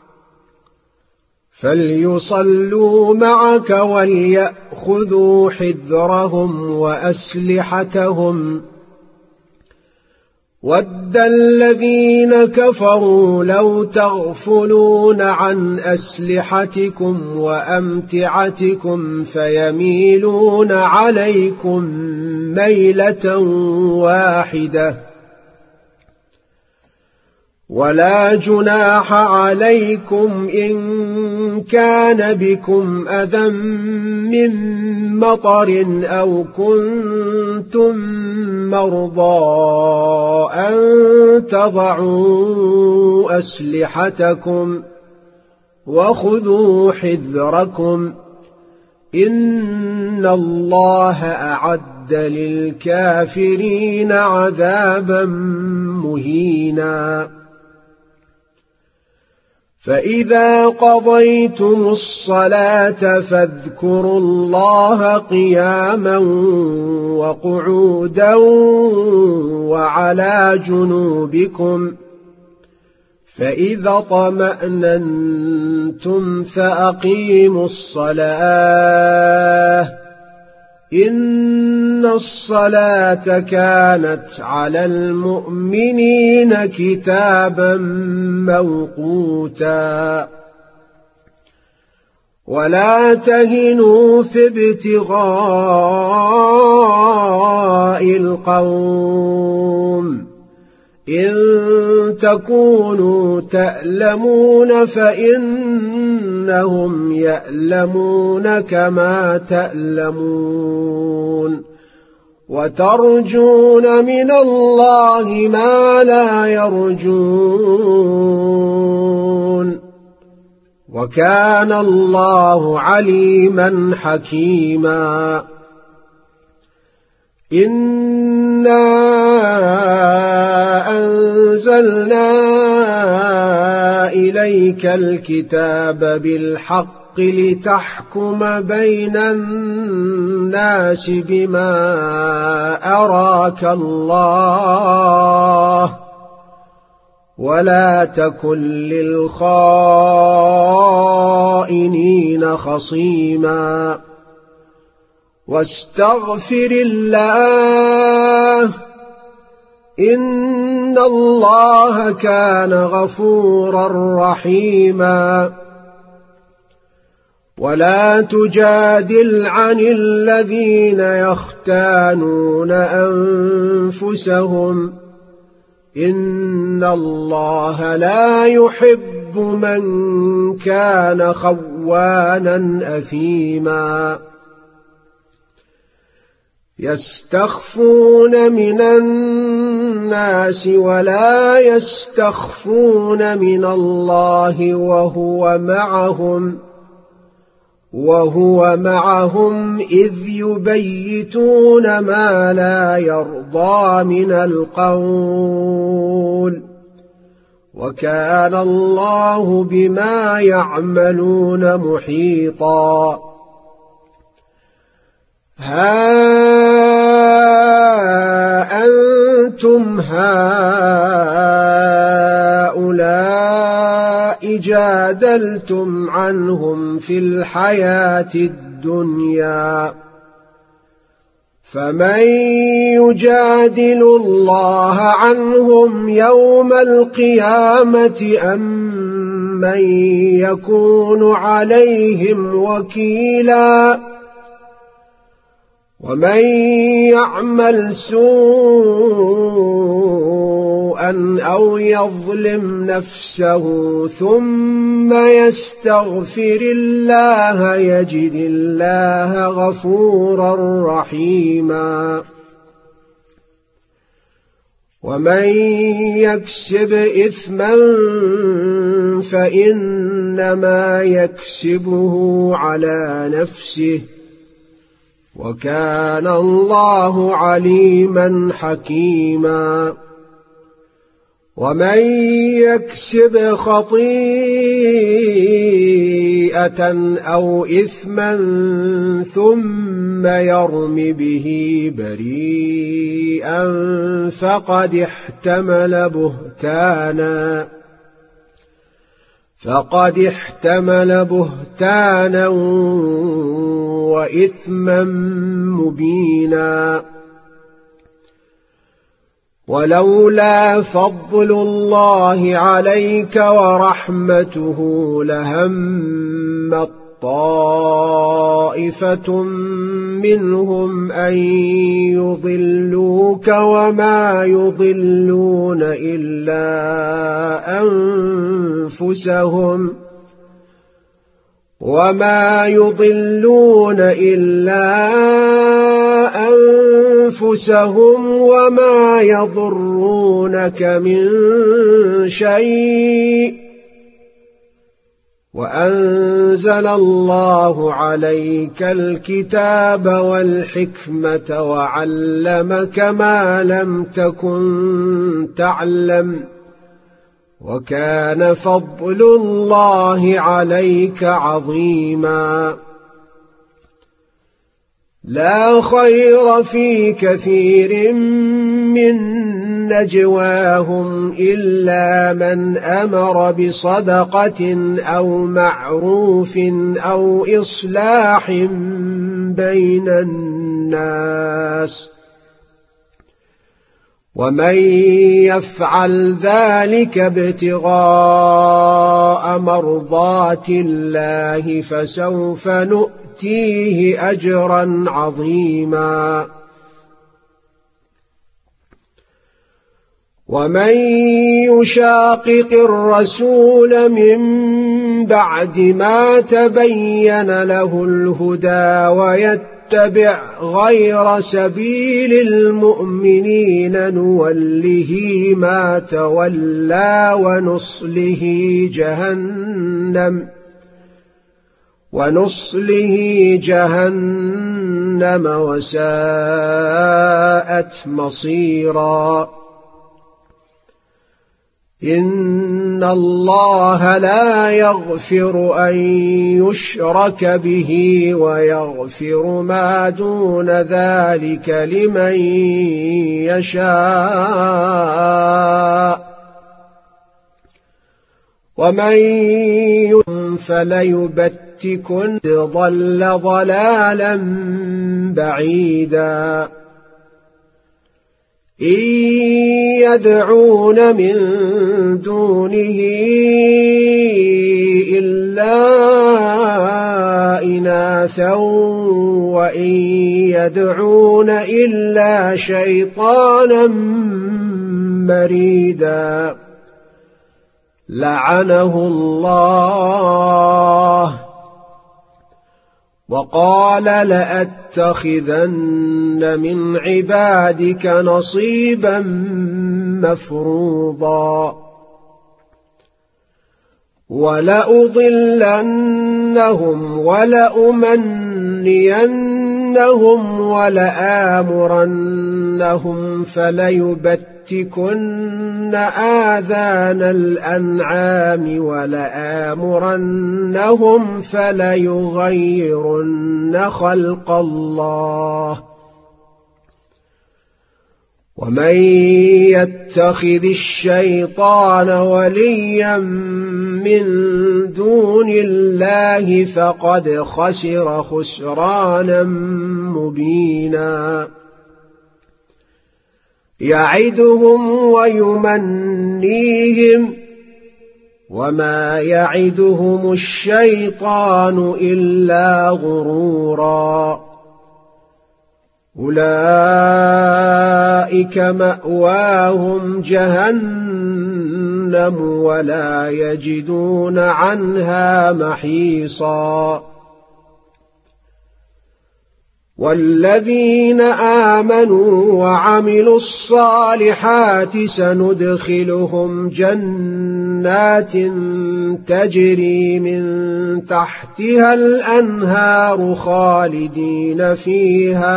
فليصلوا معك وليأخذوا حذرهم وأسلحتهم ود الذين كفروا لو تغفلون عن أسلحتكم وأمتعتكم فيميلون عليكم ميلة واحدة ولا جناح عليكم إن كان بكم أذى من مطر أو كنتم مرضى أن تضعوا أسلحتكم وخذوا حذركم إن الله أعد للكافرين عذابا مهينا فإذا قضيتم الصلاة فاذكروا الله قياما وقعودا وعلى جنوبكم فإذا طمأننتم فأقيموا الصلاة إن الصلاة كانت على المؤمنين كتابا موقوتا ولا تهنوا في ابتغاء القوم إن تكونوا تألمون فإنهم يألمون كما تألمون وترجون من الله ما لا يرجون وكان الله عليما حكيما إنا أنزلنا إليك الكتاب بالحق لتحكم بين الناس بما أراك الله ولا تكن للخائنين خصيما واستغفر الله إن الله كان غفورا رحيما ولا تجادل عن الذين يختانون أنفسهم إن الله لا يحب من كان خوانا أثيما يستخفون من الناس ولا يستخفون من الله وهو معهم وهو معهم إذ يبيتون ما لا يرضى من القول وكان الله بما يعملون محيطا ها أنتم هؤلاء جادلتم عنهم في الحياة الدنيا فمن يجادل الله عنهم يوم القيامة أم من يكون عليهم وكيلا ومن يعمل سوءا أو يظلم نفسه ثم يستغفر الله يجد الله غفورا رحيما ومن يكسب إثما فإنما يكسبه على نفسه وكان الله عليما حكيما ومن يكسب خطيئة أو إثما ثم يرم به بريئا فقد احتمل بهتانا فقد احتمل بهتانا وإثما مبينا ولولا فضل الله عليك ورحمته لهمت طائفة منهم أن يضلوك وما يضلون إلا أنفسهم وما يضلون إلا أنفسهم وما يضرونك من شيء وأنزل الله عليك الكتاب والحكمة وعلمك ما لم تكن تعلم وكان فضل الله عليك عظيما لا خير في كثير من نجواهم إلا من أمر بصدقة أو معروف أو إصلاح بين الناس ومن يفعل ذلك ابتغاء مرضات الله فسوف نؤتيه أجرا عظيما ومن يشاقق الرسول من بعد ما تبين له الهدى ويتبع غير سبيل المؤمنين نوله ما تولى ونصله جهنم ونصله جهنم وساءت مصيرا. إن الله لا يغفر أن يشرك به ويغفر ما دون ذلك لمن يشاء، ومن يضلل فليبتكن ضل ضلالا بعيدا. إن يدعون من دونه إلا إناثا وإن يدعون إلا شيطانا مريدا. لعنه الله وقال لأتخذن من عبادك نصيبا مفروضا، ولأضلنهم ولأمنينهم ولآمرنهم فليبتكن آذان الأنعام ولآمرنهم فليغيرن خلق الله. ومن يتخذ الشيطان وليا من دون الله فقد خسر خسرانا مبينا. يعدهم ويمنيهم وما يعدهم الشيطان إلا غرورا. أولئك مأواهم جهنم ولا يجدون عنها محيصا. والذين آمنوا وعملوا الصالحات سندخلهم جنات تجري من تحتها الأنهار خالدين فيها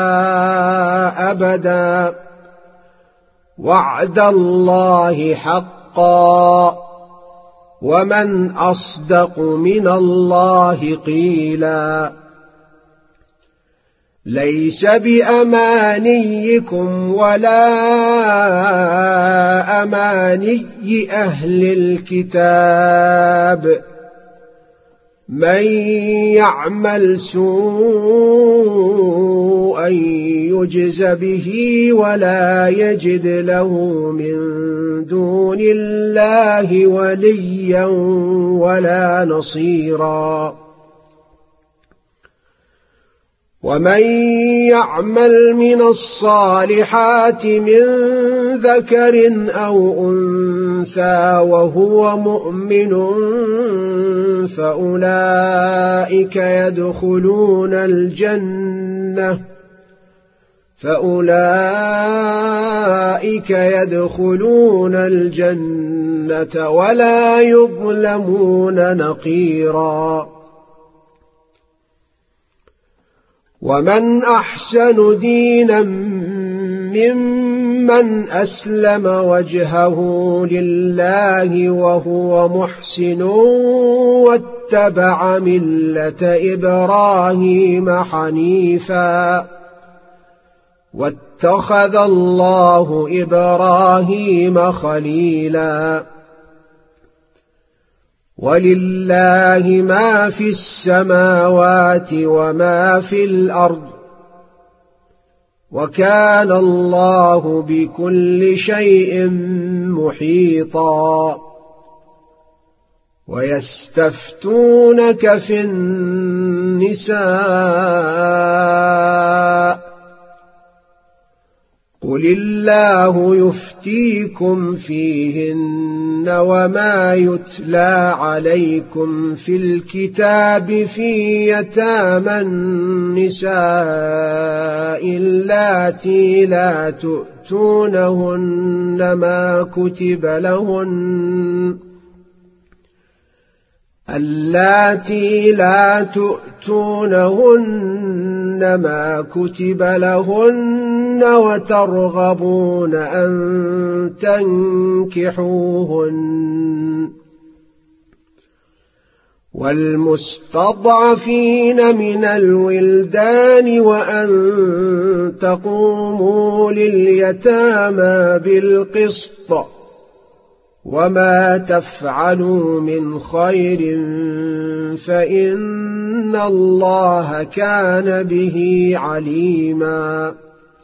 أبدا، وعد الله حقا، ومن أصدق من الله قيلا. ليس بأمانيكم ولا أماني أهل الكتاب، من يعمل سوءا يجز به ولا يجد له من دون الله وليا ولا نصيرا. ومن يعمل من الصالحات من ذكر أو أنثى وهو مؤمن فأولئك يدخلون الجنة فأولئك يدخلون الجنة ولا يظلمون نقيرا. ومن أحسن دينا ممن أسلم وجهه لله وهو محسن واتبع ملة إبراهيم حنيفا، واتخذ الله إبراهيم خليلا. ولله ما في السماوات وما في الأرض، وكان الله بكل شيء محيطا. ويستفتونك في النساء قل الله يفتيكم فيهن وما يتلى عليكم في الكتاب في يتامى النساء اللاتي لا تؤتونهن ما كتب لهن اللاتي لا تؤتونهن ما كتب لهن وترغبون أن تنكحوهن والمستضعفين من الولدان وأن تقوموا لليتامى بالقسط وما تفعلوا من خير فإن الله كان به عليما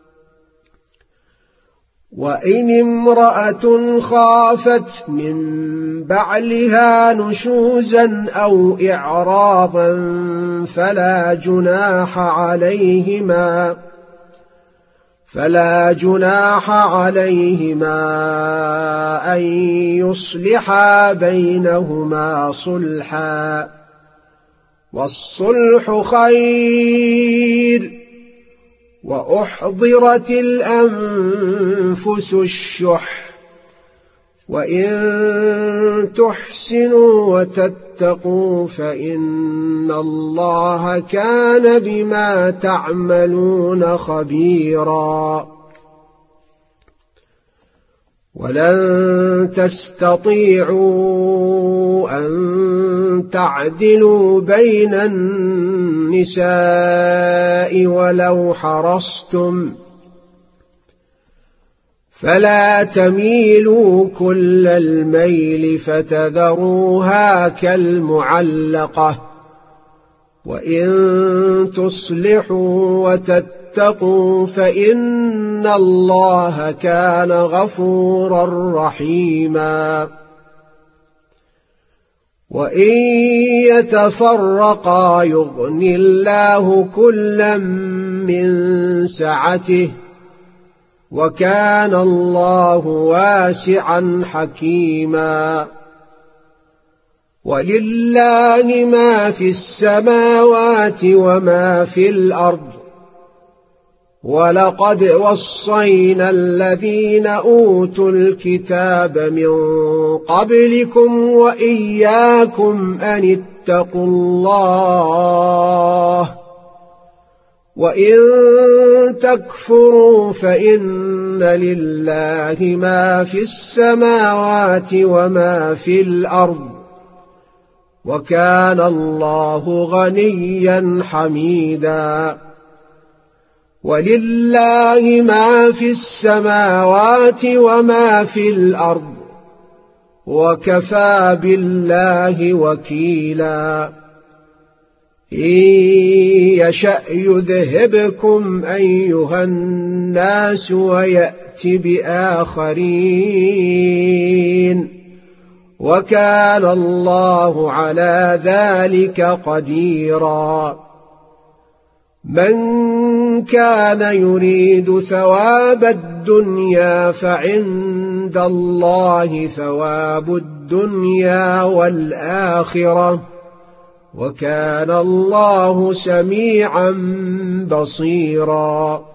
وإن امرأة خافت من بعلها نشوزا أو إعراضا فلا جناح عليهما فلا جناح عليهما أن يصلحا بينهما صلحا والصلح خير وأحضرت الأنفس الشح وإن تحسنوا وتتقوا فإن الله كان بما تعملون خبيرا ولن تستطيعوا أن تعدلوا بين النساء ولو حرصتم فلا تميلوا كل الميل فتذروها كالمعلقة وإن تصلحوا وتتقوا فإن الله كان غفورا رحيما وإن يتفرقا يغن الله كلا من سعته وكان الله واسعا حكيما ولله ما في السماوات وما في الأرض ولقد وصينا الذين أوتوا الكتاب من قبلكم وإياكم أن اتقوا الله وإن تكفروا فإن لله ما في السماوات وما في الأرض وكان الله غنيا حميدا ولله ما في السماوات وما في الأرض وكفى بالله وكيلا إن يشأ يذهبكم أيها الناس ويأت بآخرين وكان الله على ذلك قديرا من كان يريد ثواب الدنيا فعند الله ثواب الدنيا والآخرة وكان الله سميعا بصيرا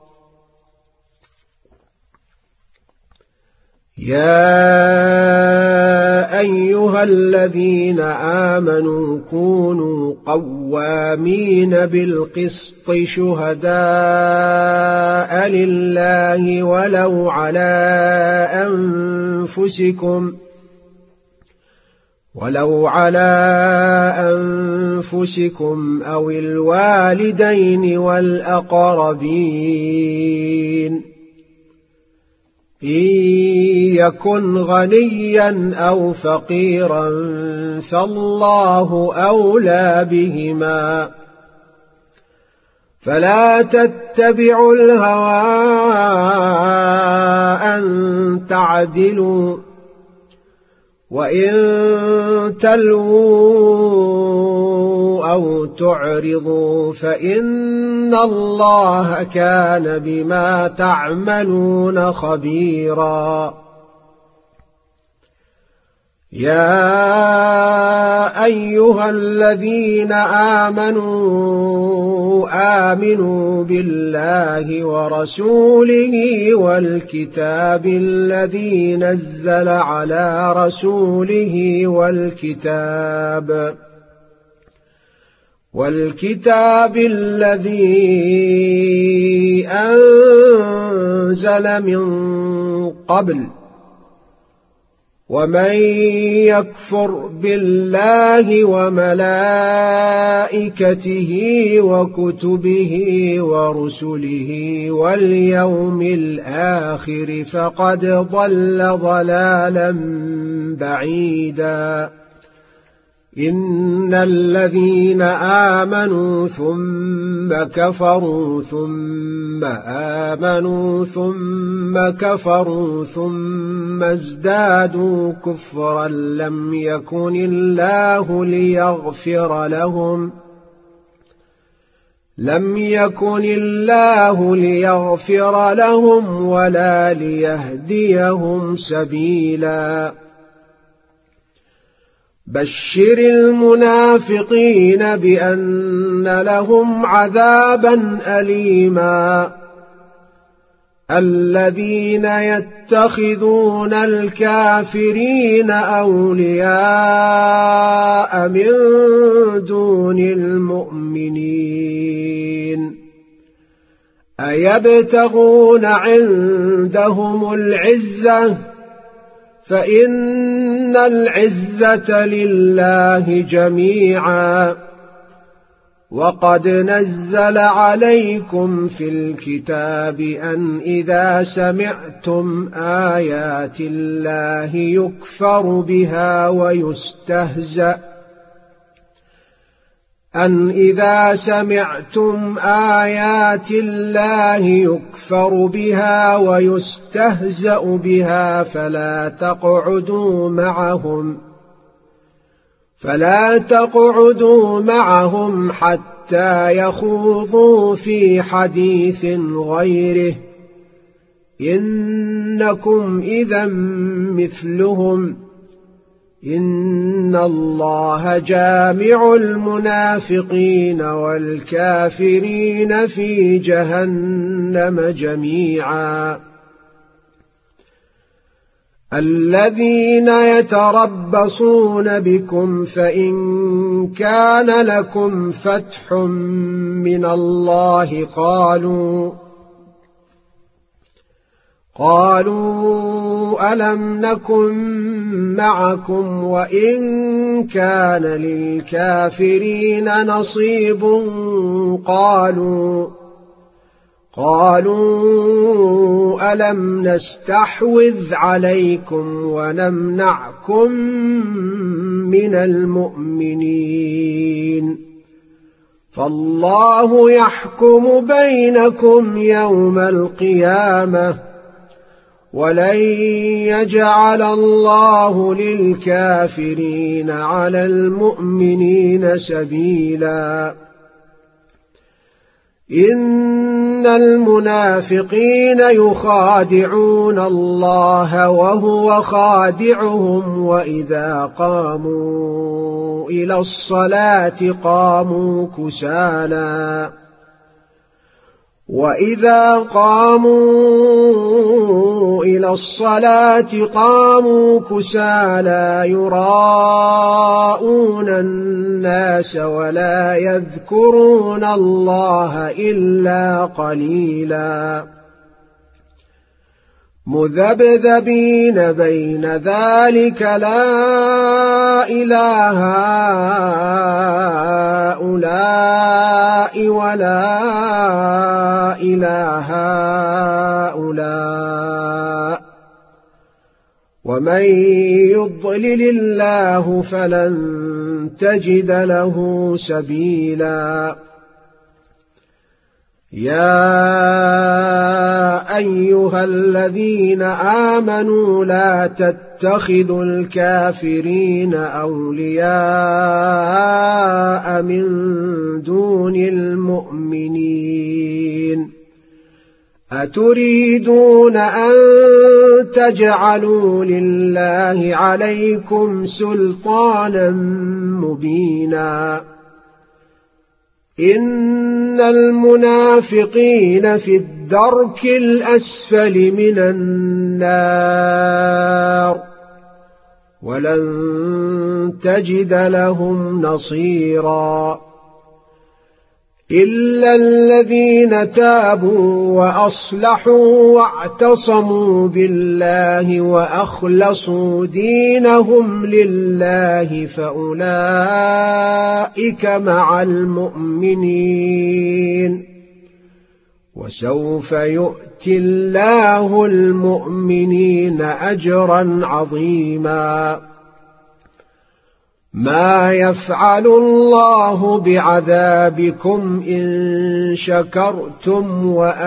يا أيها الذين آمنوا كونوا قوامين بالقسط شهداء لله ولو على أنفسكم ولو على أنفسكم أو الوالدين والأقربين إن يكن غنيا أو فقيرا فالله أولى بهما فلا تتبعوا الهوى أن تعدلوا وإن تلووا أو تعرضوا فإن الله كان بما تعملون خبيرا يا أيها الذين آمنوا آمنوا بالله ورسوله والكتاب الذي نزل على رسوله والكتاب والكتاب الذي أنزل من قبل ومن يكفر بالله وملائكته وكتبه ورسله واليوم الآخر فقد ضل ضلالا بعيدا إن الذين آمنوا ثم كفروا ثم آمنوا ثم كفروا ثم ازدادوا كفرا لم يكن الله ليغفر لهم لم يكن الله ليغفر لهم ولا ليهديهم سبيلا بشر المنافقين بأن لهم عذابا أليما الذين يتخذون الكافرين أولياء من دون المؤمنين أيبتغون عندهم العزة فإن العزة لله جميعا وقد نزل عليكم في الكتاب أن إذا سمعتم آيات الله يكفر بها ويستهزأ أن إذا سمعتم آيات الله يكفر بها ويستهزأ بها فلا تقعدوا معهم فلا تقعدوا معهم حتى يخوضوا في حديث غيره إنكم إذا مثلهم إن الله جامع المنافقين والكافرين في جهنم جميعا الذين يتربصون بكم فإن كان لكم فتح من الله قالوا قالوا ألم نكن معكم وإن كان للكافرين نصيب قالوا قالوا ألم نستحوذ عليكم ونمنعكم من المؤمنين فالله يحكم بينكم يوم القيامة ولن يجعل الله للكافرين على المؤمنين سبيلا إن المنافقين يخادعون الله وهو خادعهم وإذا قاموا إلى الصلاة قاموا كسالى وإذا قاموا إلى الصلاة قاموا كسالى يراءون الناس ولا يذكرون الله إلا قليلا مذبذبين بين ذلك لا إله هؤلاء ولا إله هؤلاء ومن يضلل الله فلن تجد له سبيلا يا أيها الذين آمنوا لا تتخذوا الكافرين أولياء من دون المؤمنين أتريدون أن تجعلوا لله عليكم سلطانا مبينا إن المنافقين في الدرك الأسفل من النار ولن تجد لهم نصيرا إلا الذين تابوا وأصلحوا واعتصموا بالله وأخلصوا دينهم لله فأولئك مع المؤمنين وسوف يؤتي الله المؤمنين أجرا عظيما ما يفعل الله بعذابكم إن شكرتم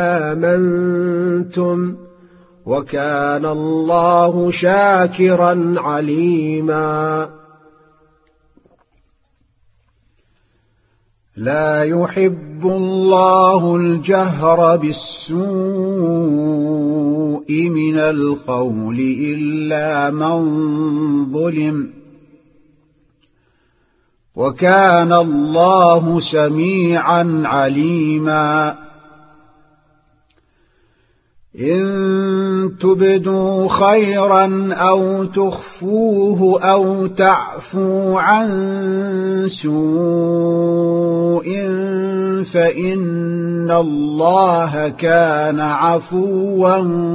وآمنتم وكان الله شاكرا عليما لا يحب الله الجهر بالسوء من القول إلا من ظلم وكان الله سميعا عليما إن تبدوا خيرا أو تخفوه أو تعفوا عن سوء فإن الله كان عفوا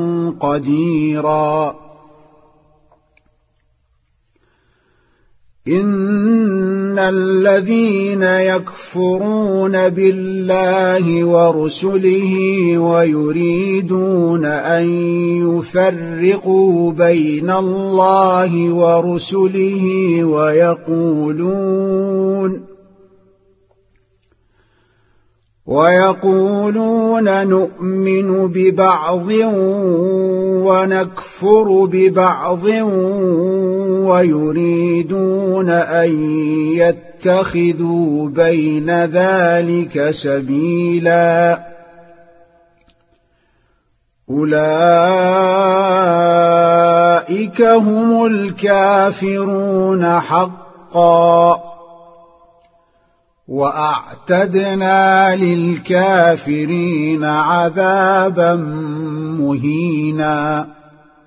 قديرا إن الذين يكفرون بالله ورسله ويريدون أن يفرقوا بين الله ورسله ويقولون ويقولون نؤمن ببعض ونكفر ببعض ويريدون أن يتخذوا بين ذلك سبيلا أولئك هم الكافرون حقا وأعتدنا للكافرين عذابا مهينا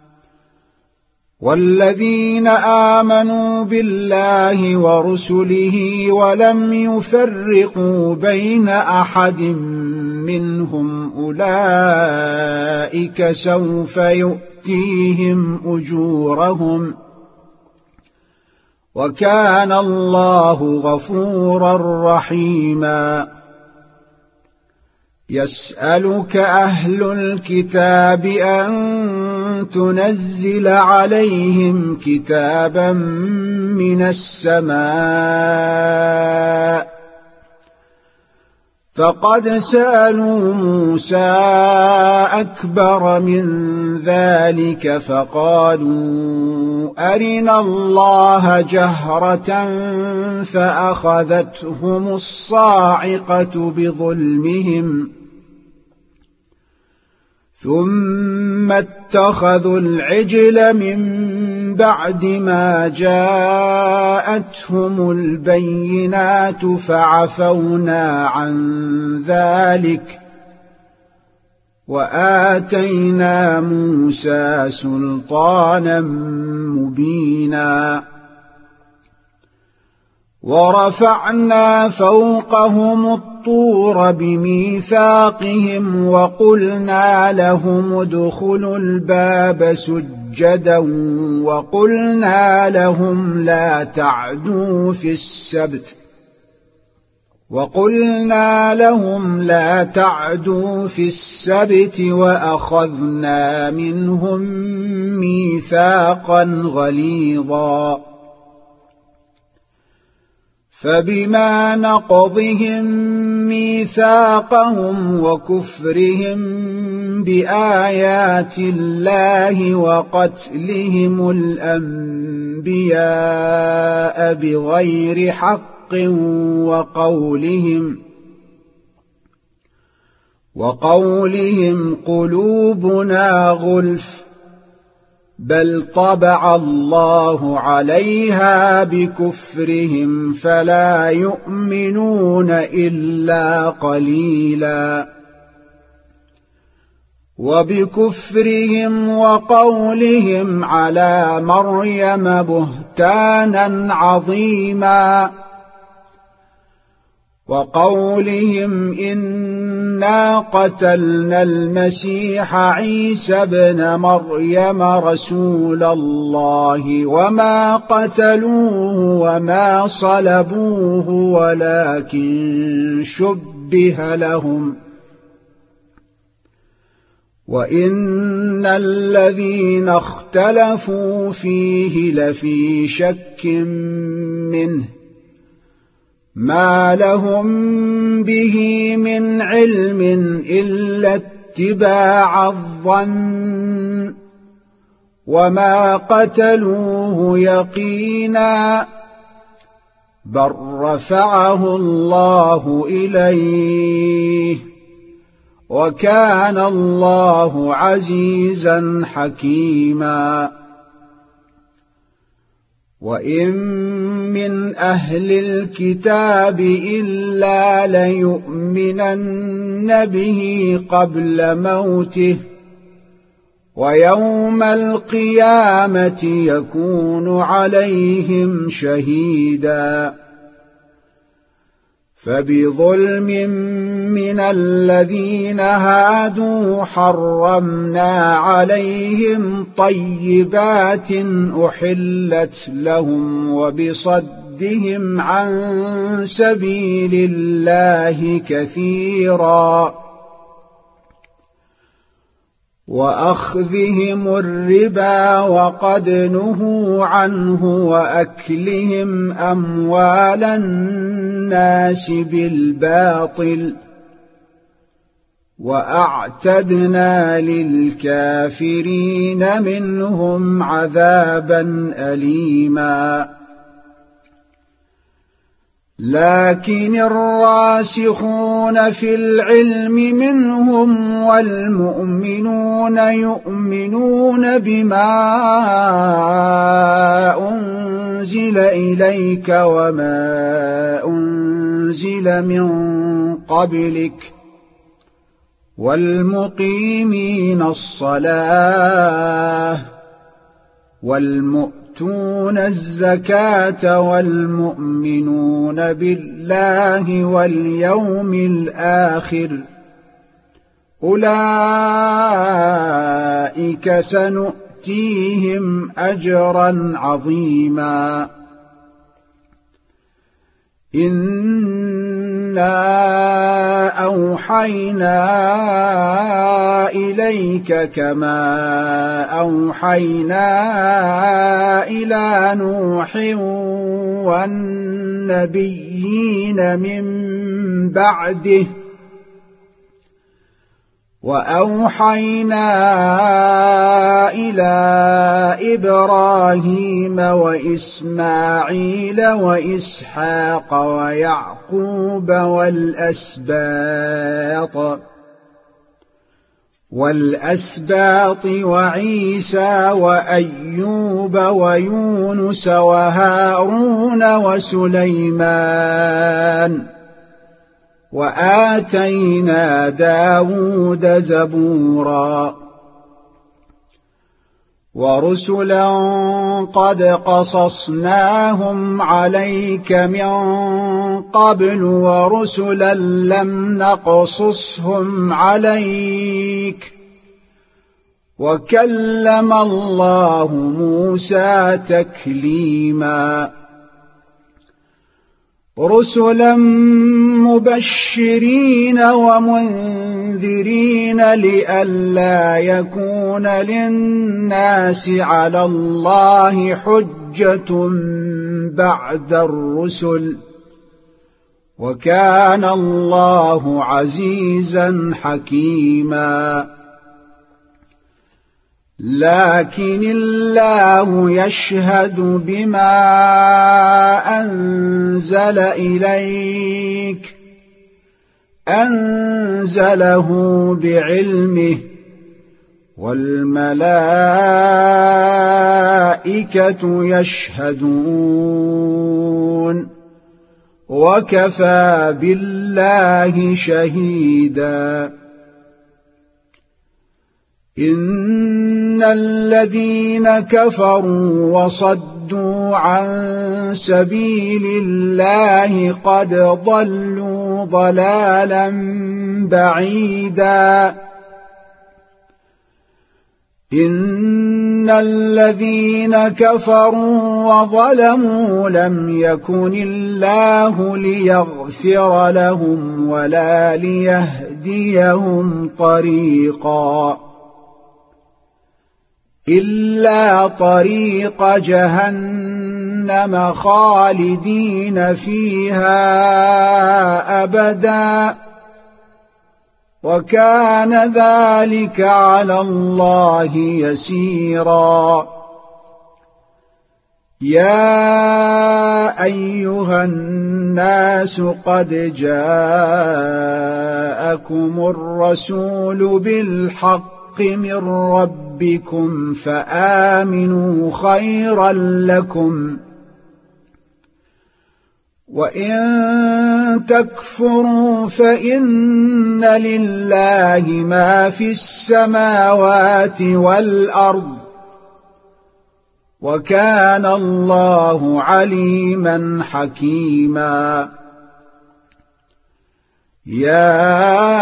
والذين آمنوا بالله ورسله ولم يفرقوا بين أحد منهم أولئك سوف يؤتيهم أجورهم وكان الله غفورا رحيما يسألك أهل الكتاب أن تنزل عليهم كتابا من السماء فقد سألوا موسى أكبر من ذلك فقالوا أرنا الله جهرة فأخذتهم الصاعقة بظلمهم ثم اتخذوا العجل من بعد ما جاءتهم البينات فعفونا عن ذلك وآتينا موسى سلطانا مبينا ورفعنا فوقهم الطور بميثاقهم وقلنا لهم ادخلوا الباب سجدا وقلنا لهم لا تعدوا في السبت وقلنا لهم لا تعدوا في السبت وأخذنا منهم ميثاقا غليظا فبما نقضهم ميثاقهم وكفرهم بآيات الله وقتلهم الأنبياء بغير حق وقولهم وقولهم قلوبنا غلف بل طبع الله عليها بكفرهم فلا يؤمنون إلا قليلا وبكفرهم وقولهم على مريم بهتانا عظيما وقولهم إنا قتلنا المسيح عيسى ابن مريم رسول الله وما قتلوه وما صلبوه ولكن شبه لهم وإن الذين اختلفوا فيه لفي شك منه ما لهم به من علم إلا اتباع الظن وما قتلوه يقينا بل رفعه الله إليه وكان الله عزيزا حكيما وإن من أهل الكتاب إلا ليؤمنن به قبل موته ويوم القيامة يكون عليهم شهيدا فبظلم من الذين هادوا حرمنا عليهم طيبات أحلت لهم وبصدهم عن سبيل الله كثيرا وأخذهم الربا وقد نهوا عنه وأكلهم أموال الناس بالباطل وأعتدنا للكافرين منهم عذابا أليما لكن الراسخون في العلم منهم والمؤمنون يؤمنون بما أنزل إليك وما أنزل من قبلك والمقيمين الصلاة والمؤمنين يؤتون الزكاة والمؤمنون بالله واليوم الآخر أولئك سنؤتيهم أجرا عظيما إنا أوحينا إليك كما أوحينا إلى نوح والنبيين من بعده وأوحينا إلى إبراهيم وإسماعيل وإسحاق ويعقوب والأسباط والأسباط وعيسى وأيوب ويونس وهارون وسليمان وآتينا داود زبورا ورسلا قد قصصناهم عليك من قبل ورسلا لم نقصصهم عليك وكلم الله موسى تكليما رسلا مبشرين ومنذرين لئلا يكون للناس على الله حجة بعد الرسل وكان الله عزيزا حكيما لكن الله يشهد بما أنزل إليك أنزله بعلمه والملائكة يشهدون وكفى بالله شهيدا إن الذين كفروا وصدوا عن سبيل الله قد ضلوا ضلالا بعيدا إن الذين كفروا وظلموا لم يكن الله ليغفر لهم ولا ليهديهم طريقا إلا طريق جهنم خالدين فيها أبدا وكان ذلك على الله يسيرا يا أيها الناس قد جاءكم الرسول بالحق من ربكم فآمنوا خيرا لكم وإن تكفروا فإن لله ما في السماوات والأرض وكان الله عليما حكيما يا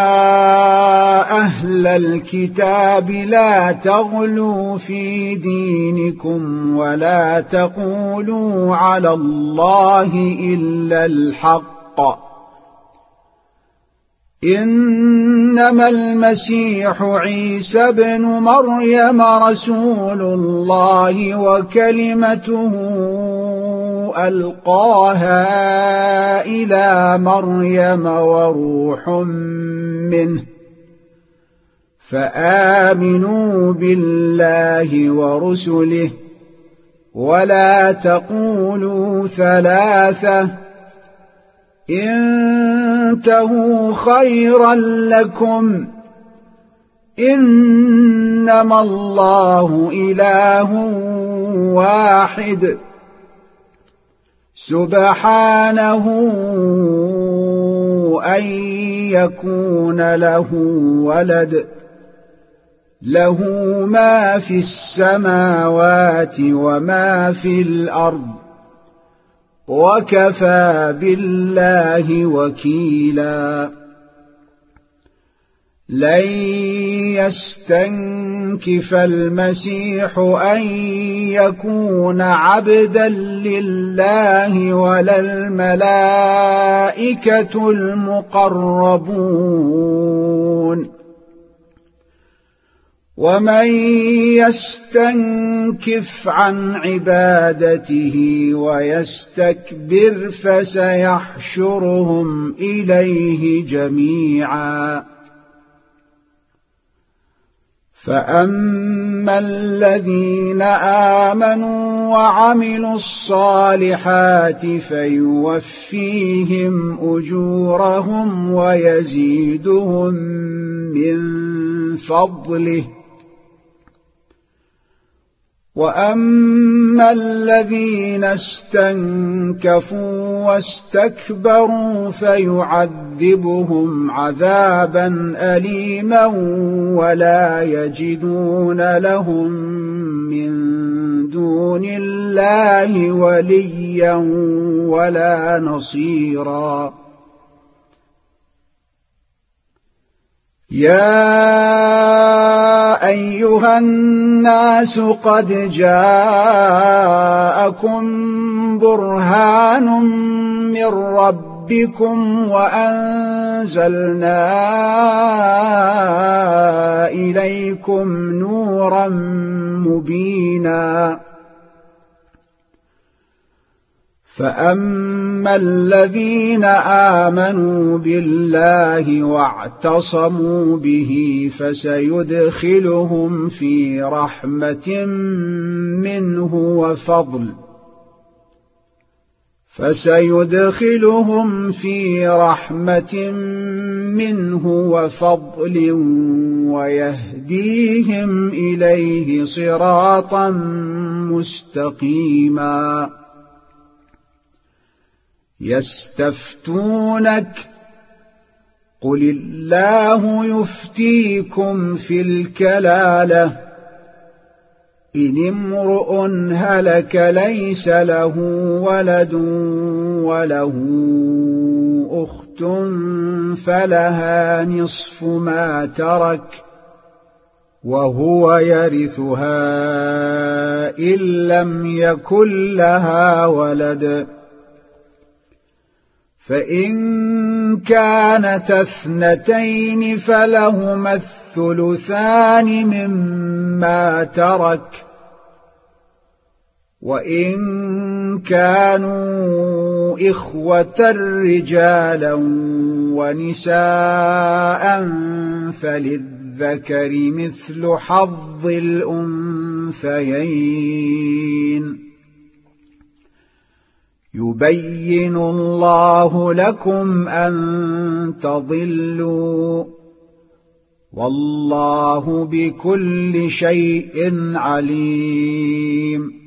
أهل الكتاب لا تغلوا في دينكم ولا تقولوا على الله إلا الحق إنما المسيح عيسى ابن مريم رسول الله وكلمته ألقاها إلى مريم وروح منه فآمنوا بالله ورسله ولا تقولوا ثلاثة انتهوا خيرا لكم إنما الله إله واحد سبحانه أن يكون له ولد له ما في السماوات وما في الأرض وكفى بالله وكيلا لن يستنكف المسيح أن يكون عبدا لله ولا الملائكة المقربون ومن يستنكف عن عبادته ويستكبر فسيحشرهم إليه جميعا فأما الذين آمنوا وعملوا الصالحات فيوفيهم أجورهم ويزيدهم من فضله وأما الذين استنكفوا واستكبروا فيعذبهم عذابا أليما ولا يجدون لهم من دون الله وليا ولا نصيرا يا أيها الناس قد جاءكم برهان من ربكم وأنزلنا إليكم نورا مبينا فأما الذين آمنوا بالله واعتصموا به فسيدخلهم في رحمة منه وفضل فسيدخلهم في رحمة منه وفضل ويهديهم يهديهم إليه صراطا مستقيما يستفتونك قل الله يفتيكم في الكلالة إن امرؤ هلك ليس له ولد وله أخت فلها نصف ما ترك وهو يرثها إن لم يكن لها ولد فإن كانت اثنتين فلهما الثلثان مما ترك وإن كانوا إخوة رجالا ونساء فللذكر مثل حظ الأنثيين يبين الله لكم أن تضلوا والله بكل شيء عليم